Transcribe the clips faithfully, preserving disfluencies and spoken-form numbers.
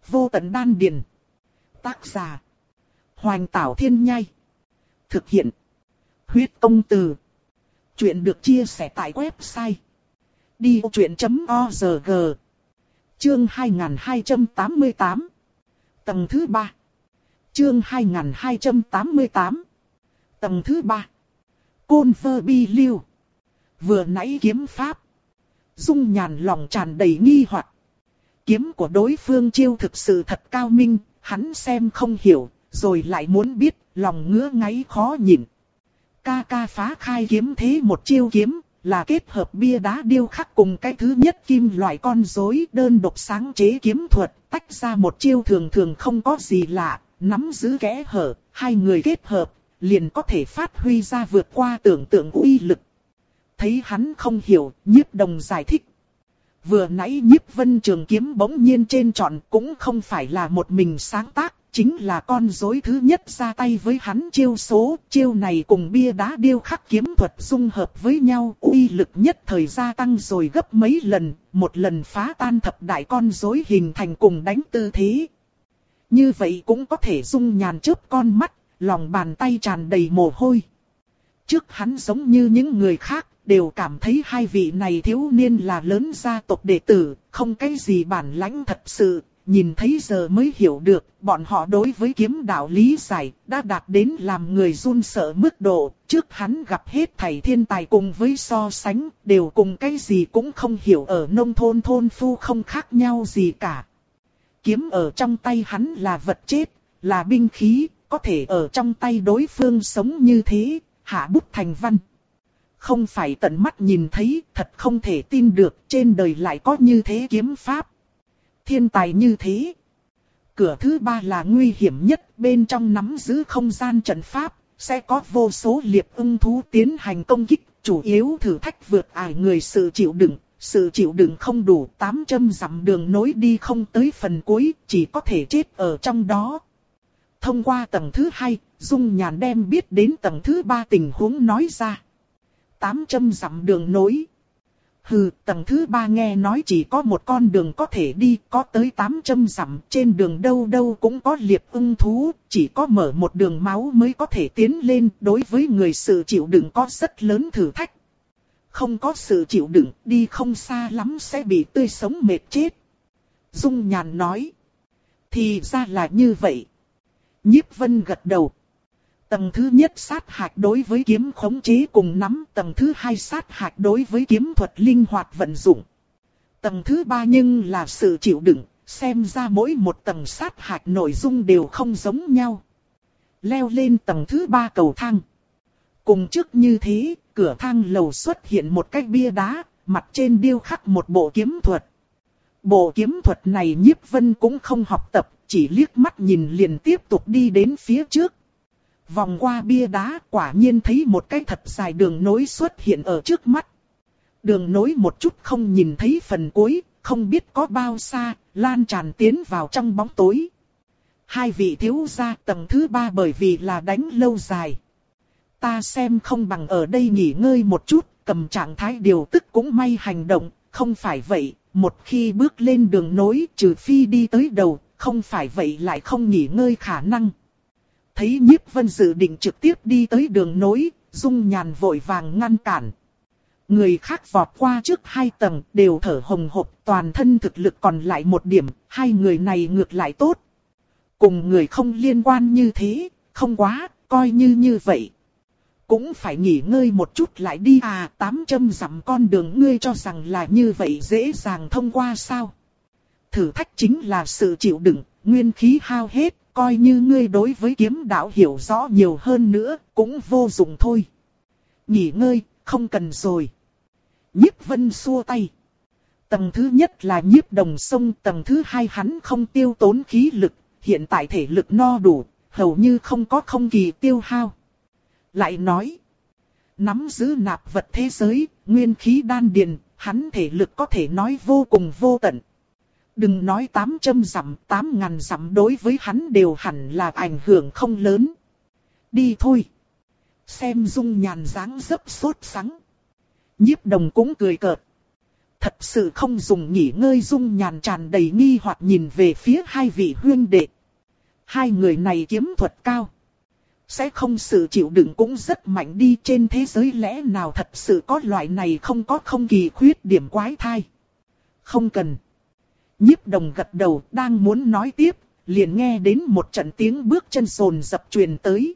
Vô tận đan điền. Tác giả. Hoành Tảo Thiên Nhai. Thực hiện. Huyết Công Từ. Chuyện được chia sẻ tại website đi vô chuyện chấm org. Chương hai nghìn hai trăm tám mươi tám. Tầng thứ ba. Chương hai nghìn hai trăm tám mươi tám. Tầng thứ ba. Côn vơ bi lưu. Vừa nãy kiếm pháp. Dung Nhàn lòng tràn đầy nghi hoặc. Kiếm của đối phương chiêu thực sự thật cao minh, hắn xem không hiểu, rồi lại muốn biết, lòng ngứa ngáy khó nhịn. Ca ca phá khai kiếm thế một chiêu kiếm, là kết hợp bia đá điêu khắc cùng cái thứ nhất kim loại con rối đơn độc sáng chế kiếm thuật, tách ra một chiêu thường thường không có gì lạ, nắm giữ kẽ hở, hai người kết hợp, liền có thể phát huy ra vượt qua tưởng tượng uy lực. Thấy hắn không hiểu, Nhiếp Đồng giải thích. Vừa nãy Nhiếp Vân trường kiếm bỗng nhiên trên trọn cũng không phải là một mình sáng tác, chính là con rối thứ nhất ra tay với hắn chiêu số, chiêu này cùng bia đá điêu khắc kiếm thuật dung hợp với nhau, uy lực nhất thời gia tăng rồi gấp mấy lần, một lần phá tan thập đại con rối hình thành cùng đánh tư thế. Như vậy cũng có thể Dung Nhàn chớp con mắt, lòng bàn tay tràn đầy mồ hôi. Trước hắn giống như những người khác, đều cảm thấy hai vị này thiếu niên là lớn gia tộc đệ tử, không cái gì bản lãnh thật sự, nhìn thấy giờ mới hiểu được, bọn họ đối với kiếm đạo lý giải, đã đạt đến làm người run sợ mức độ, trước hắn gặp hết thảy thiên tài cùng với so sánh, đều cùng cái gì cũng không hiểu, ở nông thôn thôn phu không khác nhau gì cả. Kiếm ở trong tay hắn là vật chết, là binh khí, có thể ở trong tay đối phương sống như thế, hạ bút thành văn. Không phải tận mắt nhìn thấy, thật không thể tin được, trên đời lại có như thế kiếm pháp. Thiên tài như thế. Cửa thứ ba là nguy hiểm nhất, bên trong nắm giữ không gian trận pháp, sẽ có vô số liệp ưng thú tiến hành công kích, chủ yếu thử thách vượt ải người sự chịu đựng. Sự chịu đựng không đủ, tám trăm dặm đường nối đi không tới phần cuối, chỉ có thể chết ở trong đó. Thông qua tầng thứ hai, Dung Nhàn đem biết đến tầng thứ ba tình huống nói ra. tám trăm dặm đường nối. Hừ, tầng thứ ba nghe nói chỉ có một con đường có thể đi, có tới tám trăm dặm, trên đường đâu đâu cũng có liệp ưng thú, chỉ có mở một đường máu mới có thể tiến lên, đối với người sự chịu đựng có rất lớn thử thách. Không có sự chịu đựng, đi không xa lắm sẽ bị tươi sống mệt chết. Dung Nhàn nói. Thì ra là như vậy. Nhiếp Vân gật đầu. Tầng thứ nhất sát hạch đối với kiếm khống chế cùng nắm, tầng thứ hai sát hạch đối với kiếm thuật linh hoạt vận dụng. Tầng thứ ba nhưng là sự chịu đựng, xem ra mỗi một tầng sát hạch nội dung đều không giống nhau. Leo lên tầng thứ ba cầu thang. Cùng trước như thế, cửa thang lầu xuất hiện một cái bia đá, mặt trên điêu khắc một bộ kiếm thuật. Bộ kiếm thuật này Nhiếp Vân cũng không học tập, chỉ liếc mắt nhìn liền tiếp tục đi đến phía trước. Vòng qua bia đá, quả nhiên thấy một cái thật dài đường nối xuất hiện ở trước mắt. Đường nối một chút không nhìn thấy phần cuối, không biết có bao xa, lan tràn tiến vào trong bóng tối. Hai vị thiếu gia tầng thứ ba bởi vì là đánh lâu dài. Ta xem không bằng ở đây nghỉ ngơi một chút, cầm trạng thái điều tức cũng may hành động, không phải vậy, một khi bước lên đường nối trừ phi đi tới đầu, không phải vậy lại không nghỉ ngơi khả năng. Thấy Nhiếp Vân dự định trực tiếp đi tới đường nối, Dung Nhàn vội vàng ngăn cản. Người khác vọt qua trước hai tầng đều thở hồng hộc, toàn thân thực lực còn lại một điểm, hai người này ngược lại tốt. Cùng người không liên quan như thế, không quá, coi như như vậy. Cũng phải nghỉ ngơi một chút lại đi à, tám trăm dặm con đường ngươi cho rằng là như vậy dễ dàng thông qua sao? Thử thách chính là sự chịu đựng, nguyên khí hao hết, coi như ngươi đối với kiếm đạo hiểu rõ nhiều hơn nữa, cũng vô dụng thôi. Nghỉ ngơi, không cần rồi. Nhiếp Vân xua tay. Tầng thứ nhất là Nhiếp Đồng Sông, tầng thứ hai hắn không tiêu tốn khí lực, hiện tại thể lực no đủ, hầu như không có không kỳ tiêu hao. Lại nói, nắm giữ nạp vật thế giới, nguyên khí đan điền, hắn thể lực có thể nói vô cùng vô tận. Đừng nói tám trăm dặm, tám ngàn dặm đối với hắn đều hẳn là ảnh hưởng không lớn. Đi thôi. Xem Dung Nhàn dáng dấp sốt sắng. Nhiếp Đồng cũng cười cợt. thật sự không dùng nghỉ ngơi dung nhàn tràn đầy nghi hoặc nhìn về phía hai vị huynh đệ. Hai người này kiếm thuật cao. Sẽ không sự chịu đựng cũng rất mạnh đi, trên thế giới lẽ nào thật sự có loại này không có không kỳ khuyết điểm quái thai. Không cần. Nhiếp Đồng gật đầu đang muốn nói tiếp, liền nghe đến một trận tiếng bước chân sồn dập truyền tới.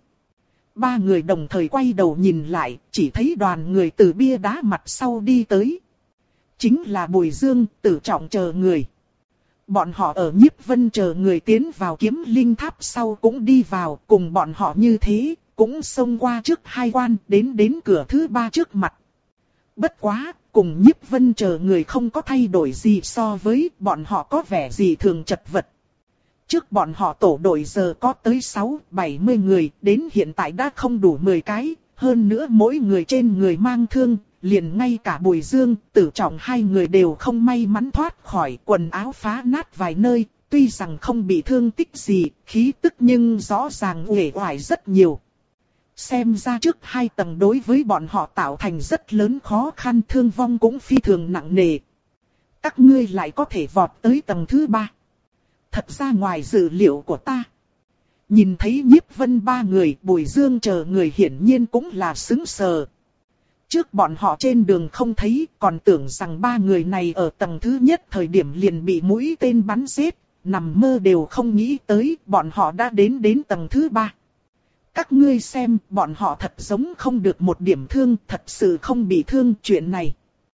Ba người đồng thời quay đầu nhìn lại, chỉ thấy đoàn người từ bia đá mặt sau đi tới. Chính là Bùi Dương, Tử Trọng chờ người. Bọn họ ở Nhiếp Vân chờ người tiến vào Kiếm Linh Tháp sau cũng đi vào, cùng bọn họ như thế, cũng xông qua trước hai quan, đến đến cửa thứ ba trước mặt. Bất quá, cùng Nhiếp Vân chờ người không có thay đổi gì so với bọn họ có vẻ gì thường chật vật. Trước bọn họ tổ đội giờ có tới sáu bảy mươi người, đến hiện tại đã không đủ mười cái, hơn nữa mỗi người trên người mang thương, liền ngay cả Bùi Dương, Tử Trọng hai người đều không may mắn thoát khỏi, quần áo phá nát vài nơi, tuy rằng không bị thương tích gì, khí tức nhưng rõ ràng uể oải rất nhiều. Xem ra trước hai tầng đối với bọn họ tạo thành rất lớn khó khăn, thương vong cũng phi thường nặng nề. Các ngươi lại có thể vọt tới tầng thứ ba. Thật ra ngoài dự liệu của ta. Nhìn thấy Nhiếp Vân ba người, Bùi Dương chờ người hiển nhiên cũng là sững sờ. Trước bọn họ trên đường không thấy, còn tưởng rằng ba người này ở tầng thứ nhất thời điểm liền bị mũi tên bắn giết, nằm mơ đều không nghĩ tới bọn họ đã đến đến tầng thứ ba. Các ngươi xem, bọn họ thật giống không được một điểm thương, thật sự không bị thương, chuyện này.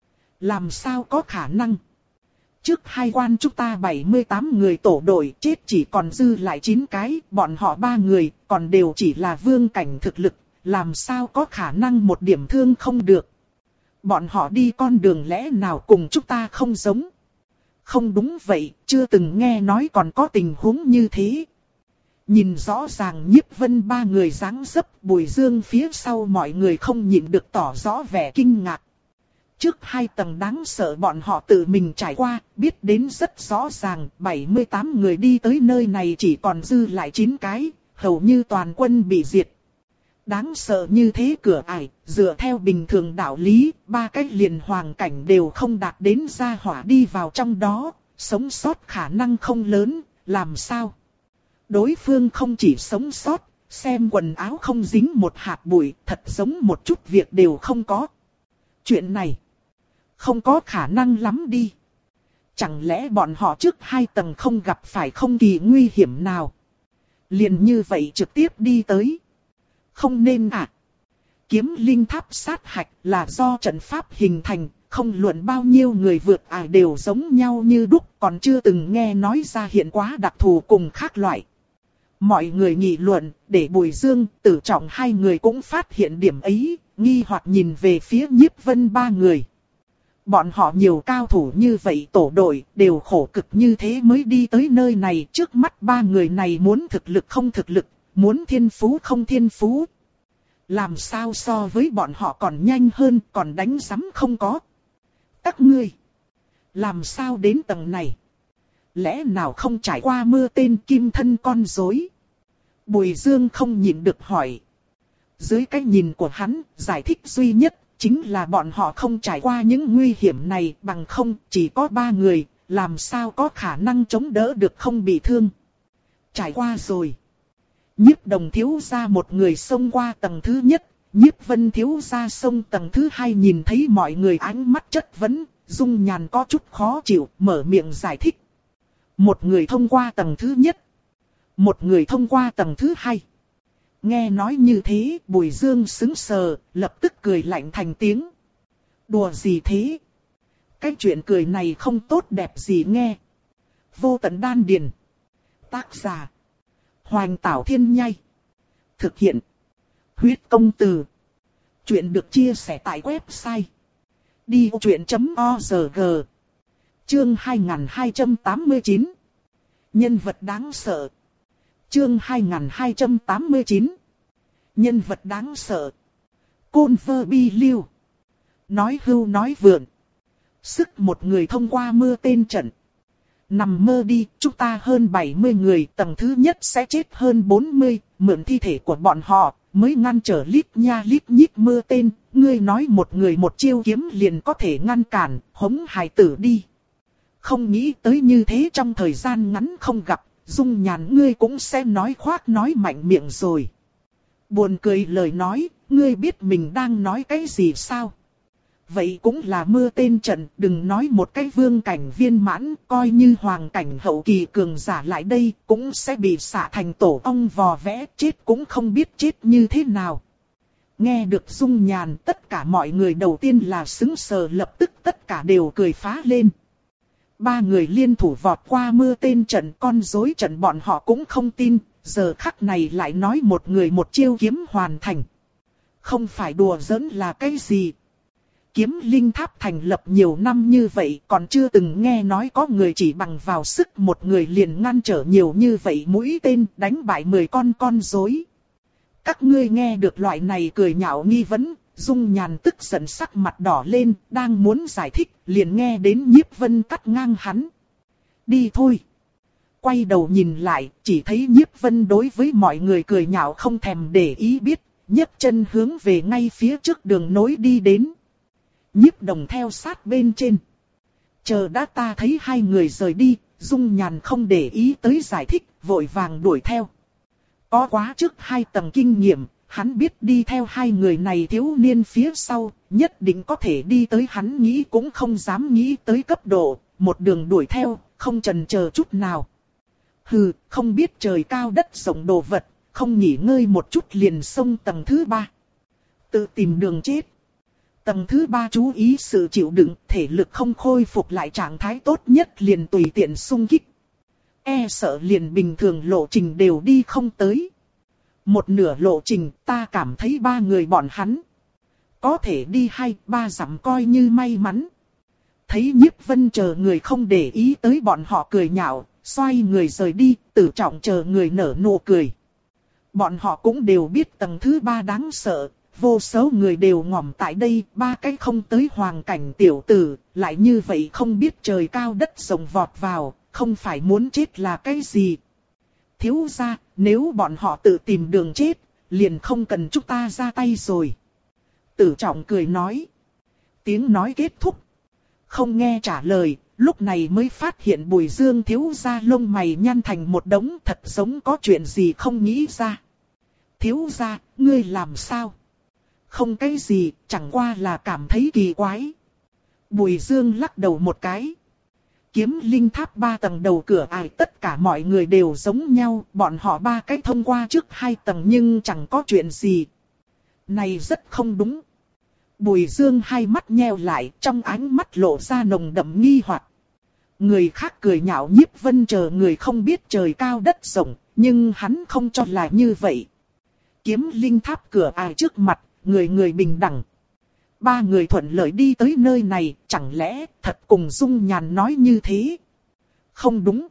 Làm sao có khả năng? Trước hai quan chúng ta bảy mươi tám người tổ đội, chết chỉ còn dư lại chín cái, bọn họ ba người, còn đều chỉ là vương cảnh thực lực, làm sao có khả năng một điểm thương không được. Bọn họ đi con đường lẽ nào cùng chúng ta không giống? Không đúng vậy, chưa từng nghe nói còn có tình huống như thế. Nhìn rõ ràng Nhiếp Vân ba người dáng dấp, Bùi Dương phía sau mọi người không nhịn được tỏ rõ vẻ kinh ngạc. Trước hai tầng đáng sợ bọn họ tự mình trải qua, biết đến rất rõ ràng, bảy mươi tám người đi tới nơi này chỉ còn dư lại chín cái, hầu như toàn quân bị diệt. Đáng sợ như thế cửa ải, dựa theo bình thường đạo lý, ba cái liền hoàng cảnh đều không đạt đến gia hỏa đi vào trong đó, sống sót khả năng không lớn, làm sao? Đối phương không chỉ sống sót, xem quần áo không dính một hạt bụi, thật giống một chút việc đều không có. Chuyện này không có khả năng lắm đi. Chẳng lẽ bọn họ trước hai tầng không gặp phải không kỳ nguy hiểm nào? Liền như vậy trực tiếp đi tới. Không nên à? Kiếm Linh Tháp sát hạch là do trận pháp hình thành, không luận bao nhiêu người vượt ải đều giống nhau như đúc, còn chưa từng nghe nói ra hiện quá đặc thù cùng khác loại. Mọi người nghị luận, để Bùi Dương, Tử Trọng hai người cũng phát hiện điểm ấy, nghi hoặc nhìn về phía Nhiếp Vân ba người. Bọn họ nhiều cao thủ như vậy tổ đội, đều khổ cực như thế mới đi tới nơi này. Trước mắt ba người này muốn thực lực không thực lực, muốn thiên phú không thiên phú. Làm sao so với bọn họ còn nhanh hơn, còn đánh rắm không có. Các ngươi, làm sao đến tầng này? Lẽ nào không trải qua mưa tên kim thân con rối? Bùi Dương không nhịn được hỏi. Dưới cái nhìn của hắn, giải thích duy nhất chính là bọn họ không trải qua những nguy hiểm này, bằng không chỉ có ba người, làm sao có khả năng chống đỡ được không bị thương. Trải qua rồi. Nhiếp Đồng thiếu gia một người xông qua tầng thứ nhất, Nhiếp Vân thiếu gia xông tầng thứ hai, nhìn thấy mọi người ánh mắt chất vấn, Dung Nhàn có chút khó chịu, mở miệng giải thích. Một người thông qua tầng thứ nhất, một người thông qua tầng thứ hai. Nghe nói như thế, Bùi Dương sững sờ, lập tức cười lạnh thành tiếng. Đùa gì thế? Cái chuyện cười này không tốt đẹp gì nghe. Vô Tận Đan Điền. Tác giả Hoành Tảo Thiên Nhai. Thực hiện Huyết Công Từ. Chuyện được chia sẻ tại website đi ô chuyện chấm org. Chương hai nghìn hai trăm tám mươi chín. Nhân vật đáng sợ. Chương hai nghìn hai trăm tám mươi chín. Nhân vật đáng sợ. Côn Vơ Bi Liêu. Nói hưu nói vượn. Sức một người thông qua mưa tên trận. Nằm mơ đi, chúng ta hơn bảy mươi người, tầng thứ nhất sẽ chết hơn bốn mươi, mượn thi thể của bọn họ, mới ngăn trở lít nha lít nhít mưa tên, ngươi nói một người một chiêu kiếm liền có thể ngăn cản, hống hài tử đi. Không nghĩ tới như thế trong thời gian ngắn không gặp, Dung Nhàn ngươi cũng sẽ nói khoác nói mạnh miệng rồi. Buồn cười lời nói, ngươi biết mình đang nói cái gì sao? Vậy cũng là mưa tên trận, đừng nói một cái vương cảnh viên mãn, coi như hoàng cảnh hậu kỳ cường giả lại đây, cũng sẽ bị xả thành tổ ong vò vẽ, chết cũng không biết chết như thế nào. Nghe được Dung Nhàn, tất cả mọi người đầu tiên là sững sờ, lập tức tất cả đều cười phá lên. Ba người liên thủ vọt qua mưa tên trận, con rối trận bọn họ cũng không tin, giờ khắc này lại nói một người một chiêu kiếm hoàn thành. Không phải đùa giỡn là cái gì. Kiếm linh tháp thành lập nhiều năm như vậy, còn chưa từng nghe nói có người chỉ bằng vào sức một người liền ngăn trở nhiều như vậy mũi tên, đánh bại mười con con rối. Các ngươi nghe được loại này cười nhạo nghi vấn, Dung Nhàn tức giận sắc mặt đỏ lên, đang muốn giải thích, liền nghe đến Nhiếp Vân cắt ngang hắn. Đi thôi. Quay đầu nhìn lại, chỉ thấy Nhiếp Vân đối với mọi người cười nhạo không thèm để ý biết, nhấc chân hướng về ngay phía trước đường nối đi đến. Nhiếp Đồng theo sát bên trên. Chờ đã ta thấy hai người rời đi, Dung Nhàn không để ý tới giải thích, vội vàng đuổi theo. Có quá trước hai tầng kinh nghiệm, hắn biết đi theo hai người này thiếu niên phía sau, nhất định có thể đi tới hắn nghĩ cũng không dám nghĩ tới cấp độ, một đường đuổi theo, không chần chờ chút nào. Hừ, không biết trời cao đất rộng đồ vật, không nghỉ ngơi một chút liền xông tầng thứ ba. Tự tìm đường chết. Tầng thứ ba chú ý sự chịu đựng, thể lực không khôi phục lại trạng thái tốt nhất liền tùy tiện xung kích. E sợ liền bình thường lộ trình đều đi không tới. Một nửa lộ trình ta cảm thấy ba người bọn hắn có thể đi hai ba dặm coi như may mắn. Thấy Nhiếp Vân chờ người không để ý tới bọn họ cười nhạo, xoay người rời đi, Tử Trọng chờ người nở nụ cười. Bọn họ cũng đều biết tầng thứ ba đáng sợ, vô số người đều ngỏm tại đây, ba cái không tới hoàng cảnh tiểu tử, lại như vậy không biết trời cao đất rộng vọt vào, không phải muốn chết là cái gì. Thiếu gia, nếu bọn họ tự tìm đường chết, liền không cần chúng ta ra tay rồi. Tử Trọng cười nói. Tiếng nói kết thúc. Không nghe trả lời, lúc này mới phát hiện Bùi Dương thiếu gia lông mày nhăn thành một đống, thật giống có chuyện gì không nghĩ ra. Thiếu gia, ngươi làm sao? Không cái gì, chẳng qua là cảm thấy kỳ quái. Bùi Dương lắc đầu một cái. Kiếm linh tháp ba tầng đầu cửa ải tất cả mọi người đều giống nhau, bọn họ ba cái thông qua trước hai tầng nhưng chẳng có chuyện gì. Này rất không đúng. Bùi Dương hai mắt nheo lại, trong ánh mắt lộ ra nồng đậm nghi hoặc. Người khác cười nhạo Nhiếp Vân chờ người không biết trời cao đất rộng, nhưng hắn không cho là như vậy. Kiếm linh tháp cửa ải trước mặt, người người bình đẳng. Ba người thuận lợi đi tới nơi này, chẳng lẽ thật cùng Dung Nhàn nói như thế? Không đúng.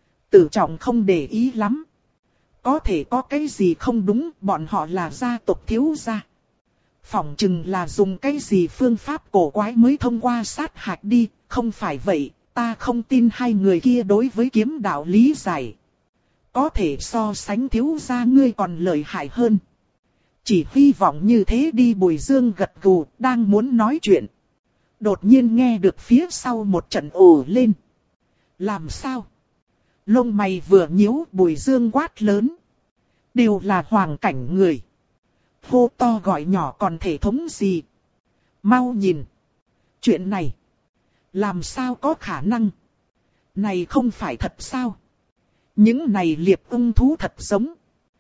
Tử Trọng không để ý lắm. Có thể có cái gì không đúng, bọn họ là gia tộc thiếu gia. Phỏng chừng là dùng cái gì phương pháp cổ quái mới thông qua sát hạch đi, không phải vậy, ta không tin hai người kia đối với kiếm đạo lý giải. Có thể so sánh thiếu gia ngươi còn lợi hại hơn. Chỉ hy vọng như thế đi. Bùi Dương gật gù, đang muốn nói chuyện. Đột nhiên nghe được phía sau một trận ồ lên. Làm sao? Lông mày vừa nhíu, Bùi Dương quát lớn. Đều là hoàng cảnh người. Hô to gọi nhỏ còn thể thống gì? Mau nhìn. Chuyện này. Làm sao có khả năng? Này không phải thật sao? Những này liệp ung thú thật giống.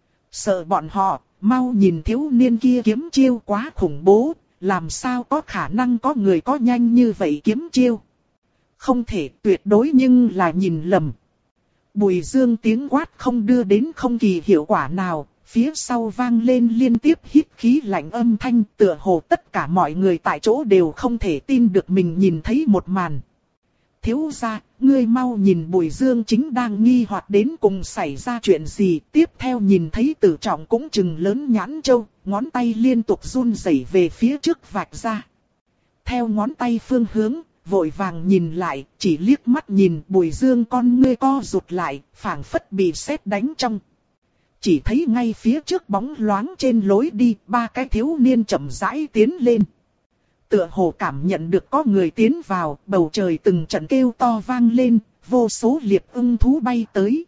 Sợ bọn họ. Mau nhìn thiếu niên kia kiếm chiêu quá khủng bố, làm sao có khả năng có người có nhanh như vậy kiếm chiêu. Không thể tuyệt đối nhưng là nhìn lầm. Bùi Dương tiếng quát không đưa đến không kỳ hiệu quả nào, phía sau vang lên liên tiếp hít khí lạnh âm thanh, tựa hồ tất cả mọi người tại chỗ đều không thể tin được mình nhìn thấy một màn. Thiếu gia, ngươi mau nhìn. Bùi Dương chính đang nghi hoặc đến cùng xảy ra chuyện gì, tiếp theo nhìn thấy Tử Trọng cũng chừng lớn nhãn châu, ngón tay liên tục run rẩy về phía trước vạch ra. Theo ngón tay phương hướng, vội vàng nhìn lại, chỉ liếc mắt nhìn Bùi Dương con ngươi co rụt lại, phảng phất bị sét đánh trong. Chỉ thấy ngay phía trước bóng loáng trên lối đi, ba cái thiếu niên chậm rãi tiến lên. Tựa hồ cảm nhận được có người tiến vào, bầu trời từng trận kêu to vang lên, vô số liệp ưng thú bay tới.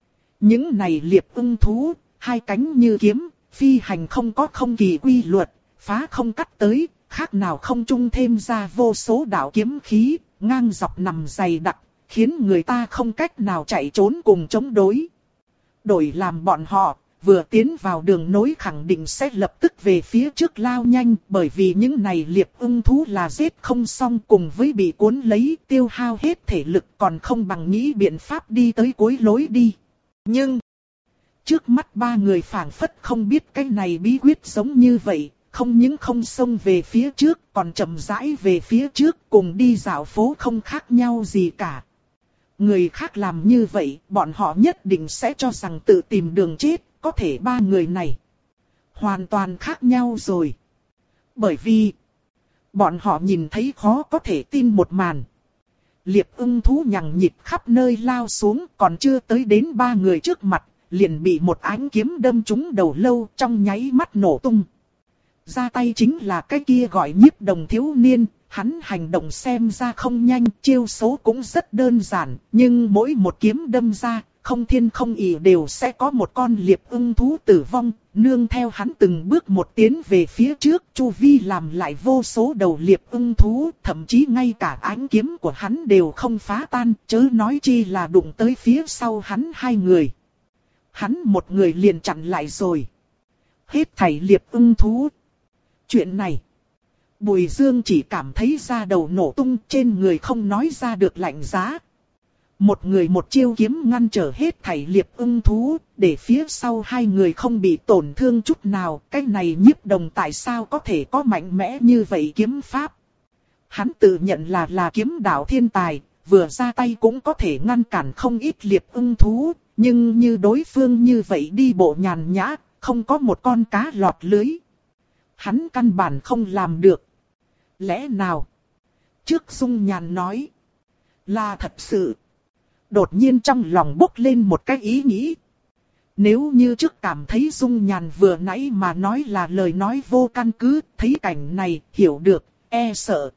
Những này liệp ưng thú, hai cánh như kiếm, phi hành không có không kỳ quy luật, phá không cắt tới, khác nào không trung thêm ra vô số đạo kiếm khí, ngang dọc nằm dày đặc, khiến người ta không cách nào chạy trốn cùng chống đối. Đổi làm bọn họ, vừa tiến vào đường nối khẳng định sẽ lập tức về phía trước lao nhanh, bởi vì những này liệp ưng thú là giết không xong, cùng với bị cuốn lấy tiêu hao hết thể lực, còn không bằng nghĩ biện pháp đi tới cuối lối đi. Nhưng, trước mắt ba người phảng phất không biết cái này bí quyết giống như vậy, không những không xông về phía trước, còn chậm rãi về phía trước, cùng đi dạo phố không khác nhau gì cả. Người khác làm như vậy, bọn họ nhất định sẽ cho rằng tự tìm đường chết, có thể ba người này hoàn toàn khác nhau rồi. Bởi vì, bọn họ nhìn thấy khó có thể tin một màn. Liệp ưng thú nhằng nhịt khắp nơi lao xuống, còn chưa tới đến ba người trước mặt, liền bị một ánh kiếm đâm trúng đầu lâu, trong nháy mắt nổ tung. Ra tay chính là cái kia gọi Nhiếp Đồng thiếu niên, hắn hành động xem ra không nhanh, chiêu số cũng rất đơn giản, nhưng mỗi một kiếm đâm ra, không thiên không ỷ đều sẽ có một con liệp ưng thú tử vong, nương theo hắn từng bước một tiến về phía trước, chu vi làm lại vô số đầu liệp ưng thú, thậm chí ngay cả ánh kiếm của hắn đều không phá tan, chớ nói chi là đụng tới phía sau hắn hai người. Hắn một người liền chặn lại rồi. Hết thảy liệp ưng thú. Chuyện này, Bùi Dương chỉ cảm thấy da đầu nổ tung, trên người không nói ra được lạnh giá. Một người một chiêu kiếm ngăn trở hết thảy liệp ưng thú, để phía sau hai người không bị tổn thương chút nào. Cái này Nhiếp Đồng tại sao có thể có mạnh mẽ như vậy kiếm pháp? Hắn tự nhận là là kiếm đạo thiên tài, vừa ra tay cũng có thể ngăn cản không ít liệp ưng thú, nhưng như đối phương như vậy đi bộ nhàn nhã, không có một con cá lọt lưới. Hắn căn bản không làm được. Lẽ nào? Trước Dung Nhàn nói. Là thật sự. Đột nhiên trong lòng bốc lên một cái ý nghĩ. Nếu như trước cảm thấy Dung Nhàn vừa nãy mà nói là lời nói vô căn cứ, thấy cảnh này, hiểu được, e sợ.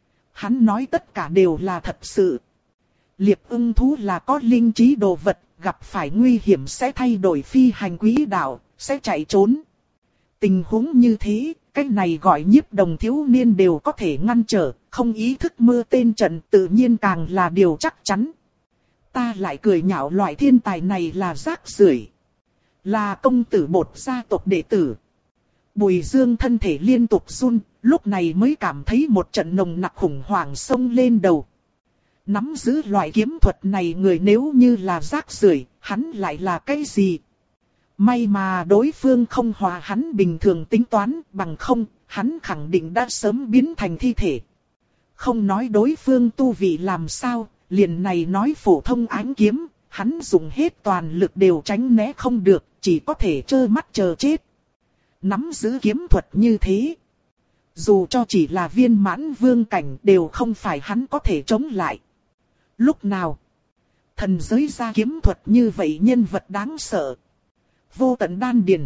Hắn nói tất cả đều là thật sự. Liệp ưng thú là có linh trí đồ vật, gặp phải nguy hiểm sẽ thay đổi phi hành quỹ đạo, sẽ chạy trốn. Tình huống như thế, cái này gọi Nhiếp Đồng thiếu niên đều có thể ngăn trở, không ý thức mưa tên trận tự nhiên càng là điều chắc chắn. Ta lại cười nhạo loại thiên tài này là rác rưởi, là công tử bột gia tộc đệ tử. Bùi Dương thân thể liên tục run, lúc này mới cảm thấy một trận nồng nặc khủng hoảng xông lên đầu. Nắm giữ loại kiếm thuật này người nếu như là rác rưởi, hắn lại là cái gì? May mà đối phương không hòa hắn bình thường tính toán, bằng không, hắn khẳng định đã sớm biến thành thi thể. Không nói đối phương tu vị làm sao, liền này nói phổ thông ánh kiếm, hắn dùng hết toàn lực đều tránh né không được, chỉ có thể trơ mắt chờ chết. Nắm giữ kiếm thuật như thế, dù cho chỉ là viên mãn vương cảnh đều không phải hắn có thể chống lại. Lúc nào, thần giới ra kiếm thuật như vậy nhân vật đáng sợ. Vô Tận Đan Điền.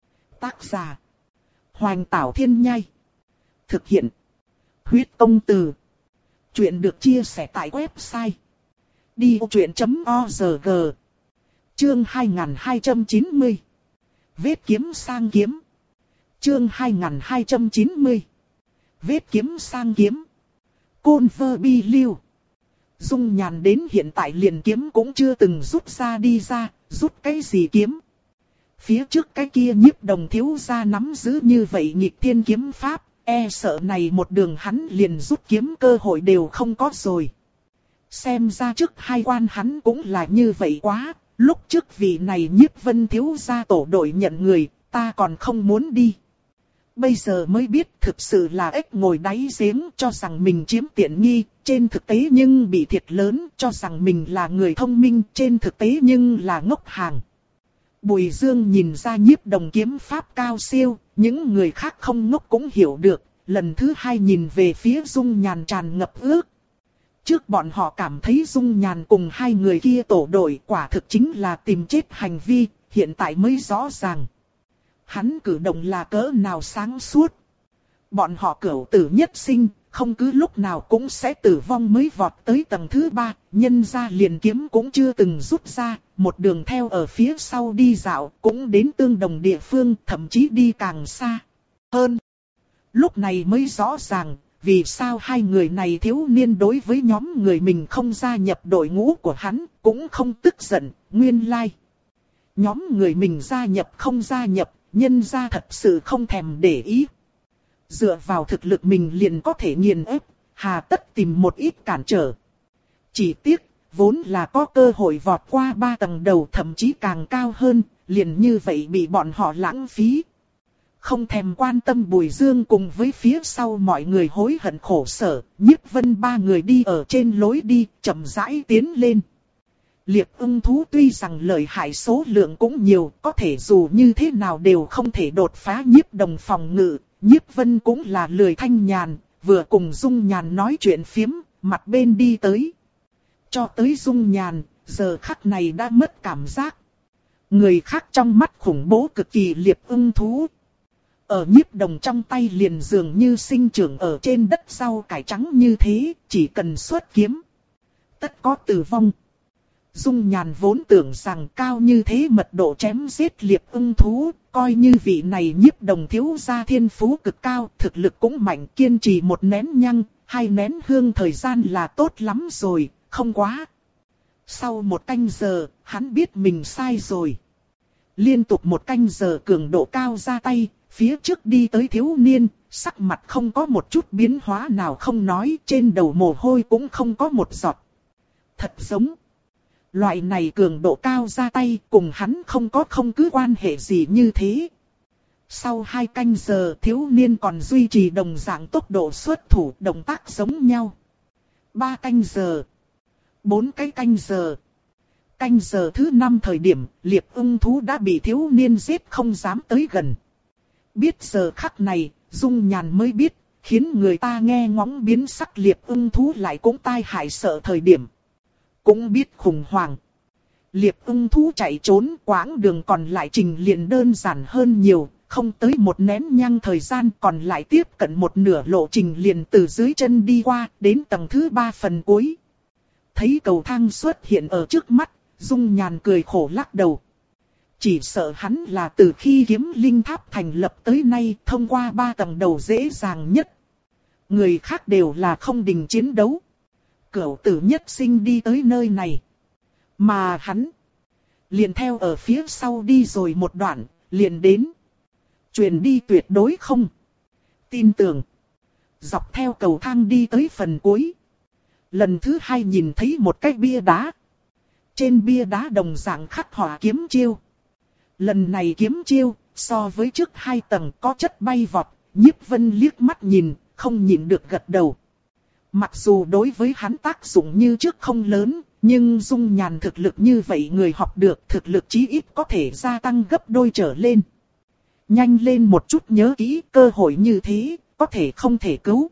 Tác giả, Hoành Tảo Thiên Nhai. Thực hiện, Huyết Công Từ. Chuyện được chia sẻ tại website đi vô chuyện chấm org. Chương hai nghìn hai trăm chín mươi. Vết kiếm sang kiếm. Chương hai nghìn hai trăm chín mươi. Vết kiếm sang kiếm. Côn vơ bi lưu. Dung Nhàn đến hiện tại liền kiếm cũng chưa từng rút ra đi ra, rút cái gì kiếm? Phía trước cái kia Nhiếp Đồng thiếu gia nắm giữ như vậy nghịch thiên kiếm pháp, e sợ này một đường hắn liền rút kiếm cơ hội đều không có rồi. Xem ra trước hai quan hắn cũng là như vậy quá, lúc trước vị này Nhiếp Vân thiếu gia tổ đội nhận người, ta còn không muốn đi. Bây giờ mới biết thực sự là ếch ngồi đáy giếng, cho rằng mình chiếm tiện nghi, trên thực tế nhưng bị thiệt lớn, cho rằng mình là người thông minh, trên thực tế nhưng là ngốc hàng. Bùi Dương nhìn ra Nhiếp Đồng kiếm pháp cao siêu, những người khác không ngốc cũng hiểu được, lần thứ hai nhìn về phía Dung Nhàn tràn ngập ước. Trước bọn họ cảm thấy Dung Nhàn cùng hai người kia tổ đội quả thực chính là tìm chết hành vi, hiện tại mới rõ ràng. Hắn cử động là cỡ nào sáng suốt. Bọn họ cửu tử nhất sinh, không cứ lúc nào cũng sẽ tử vong mới vọt tới tầng thứ ba, nhân ra liền kiếm cũng chưa từng rút ra, một đường theo ở phía sau đi dạo, cũng đến tương đồng địa phương, thậm chí đi càng xa hơn. Lúc này mới rõ ràng, vì sao hai người này thiếu niên đối với nhóm người mình không gia nhập đội ngũ của hắn, cũng không tức giận, nguyên lai. Like. Nhóm người mình gia nhập không gia nhập, nhân ra thật sự không thèm để ý. Dựa vào thực lực mình liền có thể nghiền ép, hà tất tìm một ít cản trở. Chỉ tiếc, vốn là có cơ hội vọt qua ba tầng đầu thậm chí càng cao hơn, liền như vậy bị bọn họ lãng phí. Không thèm quan tâm Bùi Dương cùng với phía sau mọi người hối hận khổ sở, Nhiếp Vân ba người đi ở trên lối đi, chậm rãi tiến lên. Liệp ưng thú tuy rằng lợi hại số lượng cũng nhiều, có thể dù như thế nào đều không thể đột phá Nhiếp Đồng phòng ngự. Nhiếp Vân cũng là lười thanh nhàn, vừa cùng Dung Nhàn nói chuyện phiếm, mặt bên đi tới. Cho tới Dung Nhàn, giờ khắc này đã mất cảm giác. Người khác trong mắt khủng bố cực kỳ liệp ưng thú. Ở Nhiếp Đồng trong tay liền dường như sinh trưởng ở trên đất rau cải trắng như thế, chỉ cần xuất kiếm. Tất có tử vong. Dung Nhàn vốn tưởng rằng cao như thế mật độ chém giết liệp ưng thú, coi như vị này Nhiếp Đồng thiếu gia thiên phú cực cao, thực lực cũng mạnh, kiên trì một nén nhang, hai nén hương thời gian là tốt lắm rồi, không quá. Sau một canh giờ, hắn biết mình sai rồi. Liên tục một canh giờ cường độ cao ra tay, phía trước đi tới thiếu niên, sắc mặt không có một chút biến hóa nào không nói, trên đầu mồ hôi cũng không có một giọt. Thật giống. Loại này cường độ cao ra tay cùng hắn không có không cứ quan hệ gì như thế. Sau hai canh giờ thiếu niên còn duy trì đồng dạng tốc độ xuất thủ, động tác giống nhau. Ba canh giờ. Bốn cái canh giờ. Canh giờ thứ năm thời điểm, liệp ưng thú đã bị thiếu niên giết không dám tới gần. Biết giờ khắc này, Dung Nhàn mới biết, khiến người ta nghe ngóng biến sắc liệp ưng thú lại cũng tai hại sợ thời điểm. Cũng biết khủng hoảng. Liệp ưng thú chạy trốn, quãng đường còn lại trình liền đơn giản hơn nhiều, không tới một nén nhang thời gian còn lại tiếp cận một nửa lộ trình liền từ dưới chân đi qua, đến tầng thứ ba phần cuối. Thấy cầu thang xuất hiện ở trước mắt, Dung Nhàn cười khổ lắc đầu. Chỉ sợ hắn là từ khi kiếm linh tháp thành lập tới nay thông qua ba tầng đầu dễ dàng nhất. Người khác đều là không đình chiến đấu. Cửu tử nhất sinh đi tới nơi này. Mà hắn liền theo ở phía sau đi rồi một đoạn, liền đến. Truyền đi tuyệt đối không. Tin tưởng. Dọc theo cầu thang đi tới phần cuối. Lần thứ hai nhìn thấy một cái bia đá. Trên bia đá đồng dạng khắc họa kiếm chiêu. Lần này kiếm chiêu, so với trước hai tầng có chất bay vọt, Nhiếp Vân liếc mắt nhìn, không nhịn được gật đầu. Mặc dù đối với hắn tác dụng như trước không lớn, nhưng Dung Nhàn thực lực như vậy người học được thực lực chí ít có thể gia tăng gấp đôi trở lên. Nhanh lên một chút nhớ kỹ cơ hội như thế, có thể không thể cứu.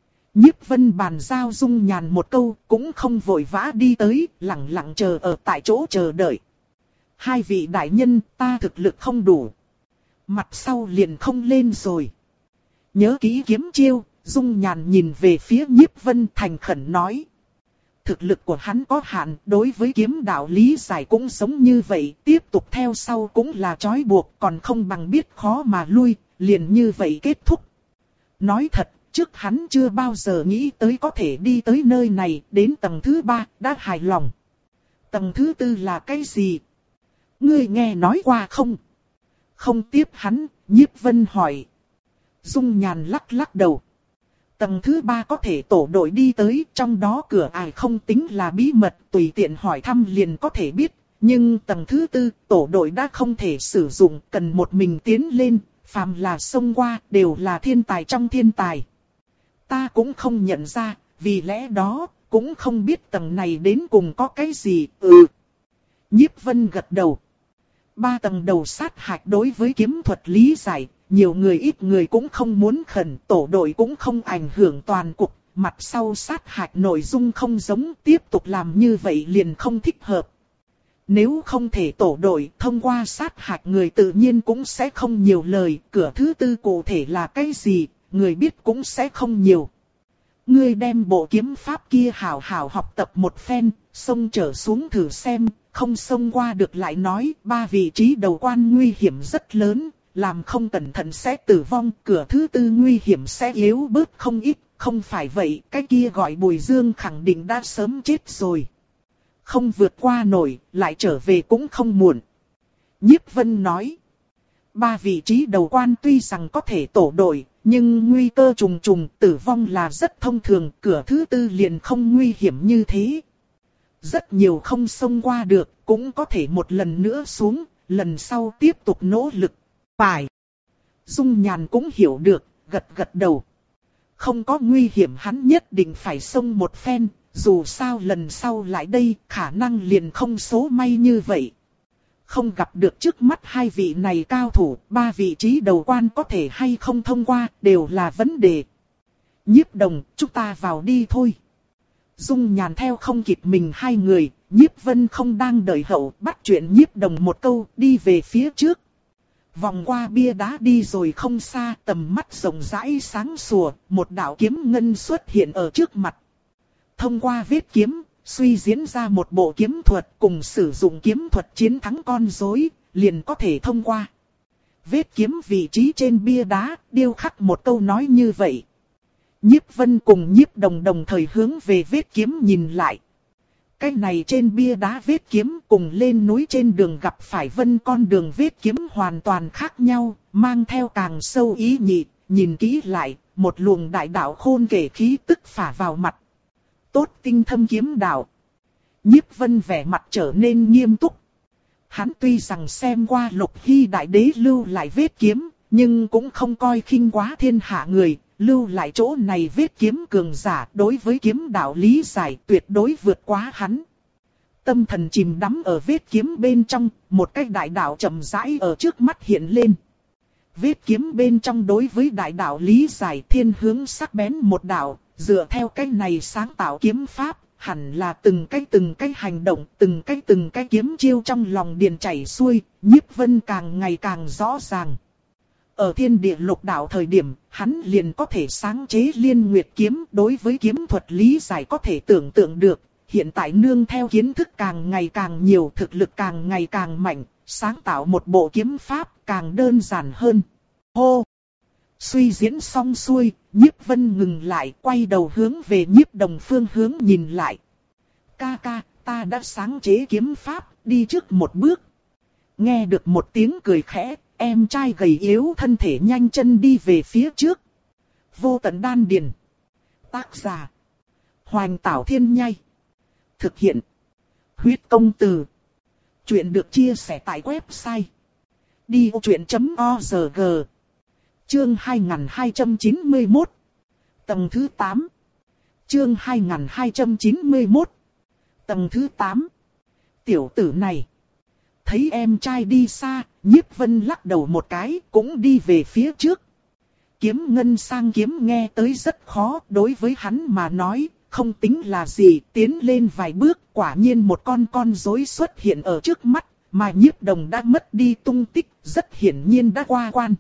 Nhiếp Vân bàn giao Dung Nhàn một câu, cũng không vội vã đi tới, lặng lặng chờ ở tại chỗ chờ đợi. Hai vị đại nhân, ta thực lực không đủ. Mặt sau liền không lên rồi. Nhớ kỹ kiếm chiêu, Dung Nhàn nhìn về phía Nhiếp Vân thành khẩn nói. Thực lực của hắn có hạn, đối với kiếm đạo lý giải cũng giống như vậy, tiếp tục theo sau cũng là trói buộc, còn không bằng biết khó mà lui, liền như vậy kết thúc. Nói thật, trước hắn chưa bao giờ nghĩ tới có thể đi tới nơi này, đến tầng thứ ba, đã hài lòng. Tầng thứ tư là cái gì? Ngươi nghe nói qua không? Không tiếp hắn, Nhiếp Vân hỏi. Dung Nhàn lắc lắc đầu. Tầng thứ ba có thể tổ đội đi tới, trong đó cửa ải không tính là bí mật, tùy tiện hỏi thăm liền có thể biết. Nhưng tầng thứ tư, tổ đội đã không thể sử dụng, cần một mình tiến lên, phàm là xông qua, đều là thiên tài trong thiên tài. Ta cũng không nhận ra, vì lẽ đó, cũng không biết tầng này đến cùng có cái gì, ừ. Nhiếp Vân gật đầu. Ba tầng đầu sát hạch đối với kiếm thuật lý giải, nhiều người ít người cũng không muốn khẩn, tổ đội cũng không ảnh hưởng toàn cục, mặt sau sát hạch nội dung không giống, tiếp tục làm như vậy liền không thích hợp. Nếu không thể tổ đội, thông qua sát hạch người tự nhiên cũng sẽ không nhiều lời, cửa thứ tư cụ thể là cái gì, người biết cũng sẽ không nhiều. Ngươi đem bộ kiếm pháp kia hảo hảo học tập một phen, xông trở xuống thử xem, không xông qua được lại nói, ba vị trí đầu quan nguy hiểm rất lớn, làm không cẩn thận sẽ tử vong, cửa thứ tư nguy hiểm sẽ yếu bớt không ít, không phải vậy, cái kia gọi Bùi Dương khẳng định đã sớm chết rồi. Không vượt qua nổi, lại trở về cũng không muộn. Nhiếp Vân nói, ba vị trí đầu quan tuy rằng có thể tổ đội, nhưng nguy cơ trùng trùng, tử vong là rất thông thường, cửa thứ tư liền không nguy hiểm như thế. Rất nhiều không xông qua được, cũng có thể một lần nữa xuống, lần sau tiếp tục nỗ lực. Phải. Dung Nhàn cũng hiểu được, gật gật đầu. Không có nguy hiểm hắn nhất định phải xông một phen, dù sao lần sau lại đây khả năng liền không số may như vậy. Không gặp được trước mắt hai vị này cao thủ, ba vị trí đầu quan có thể hay không thông qua, đều là vấn đề. Nhiếp Đồng, chúng ta vào đi thôi. Dung Nhàn theo không kịp mình hai người, Nhiếp Vân không đang đợi hậu, bắt chuyện Nhiếp Đồng một câu, đi về phía trước. Vòng qua bia đá đi rồi không xa, tầm mắt rộng rãi sáng sủa, một đạo kiếm ngân xuất hiện ở trước mặt. Thông qua vết kiếm, suy diễn ra một bộ kiếm thuật, cùng sử dụng kiếm thuật chiến thắng con rối, liền có thể thông qua. Vết kiếm vị trí trên bia đá, điêu khắc một câu nói như vậy. Nhiếp Vân cùng Nhiếp Đồng đồng thời hướng về vết kiếm nhìn lại. Cái này trên bia đá vết kiếm cùng lên núi trên đường gặp phải Vân con đường vết kiếm hoàn toàn khác nhau, mang theo càng sâu ý nhị, nhìn kỹ lại, một luồng đại đạo khôn kể khí tức phả vào mặt. Tốt tinh thâm kiếm đạo. Nhiếp Vân vẻ mặt trở nên nghiêm túc. Hắn tuy rằng xem qua Lục Hy đại đế lưu lại vết kiếm, nhưng cũng không coi khinh quá thiên hạ người, lưu lại chỗ này vết kiếm cường giả đối với kiếm đạo lý giải tuyệt đối vượt quá hắn. Tâm thần chìm đắm ở vết kiếm bên trong, một cái đại đạo chậm rãi ở trước mắt hiện lên. Vết kiếm bên trong đối với đại đạo lý giải thiên hướng sắc bén một đạo, dựa theo cái này sáng tạo kiếm pháp, hẳn là từng cái từng cái hành động, từng cái từng cái kiếm chiêu trong lòng điền chảy xuôi, Nhiếp Vân càng ngày càng rõ ràng. Ở thiên địa lục đạo thời điểm, hắn liền có thể sáng chế liên nguyệt kiếm, đối với kiếm thuật lý giải có thể tưởng tượng được. Hiện tại nương theo kiến thức càng ngày càng nhiều, thực lực càng ngày càng mạnh, sáng tạo một bộ kiếm pháp càng đơn giản hơn. Hô! Suy diễn xong xuôi, Nhiếp Vân ngừng lại, quay đầu hướng về Nhiếp Đồng phương hướng nhìn lại. Ca ca, ta đã sáng chế kiếm pháp, đi trước một bước. Nghe được một tiếng cười khẽ, em trai gầy yếu thân thể nhanh chân đi về phía trước. Vô tận đan điền. Tác giả: Hoành Tảo Thiên Nhai. Thực hiện: Huyết Công Từ. Chuyện được chia sẻ tại website đi ô chuyện chấm org. Chương hai nghìn hai trăm chín mươi mốt. Tầng thứ tám. Chương hai nghìn hai trăm chín mươi mốt. Tầng thứ tám. Tiểu tử này. Thấy em trai đi xa, Nhiếp Vân lắc đầu một cái, cũng đi về phía trước. Kiếm ngân sang kiếm nghe tới rất khó, đối với hắn mà nói, không tính là gì, tiến lên vài bước, quả nhiên một con con rối xuất hiện ở trước mắt, mà Nhiếp Đồng đã mất đi tung tích, rất hiển nhiên đã qua quan.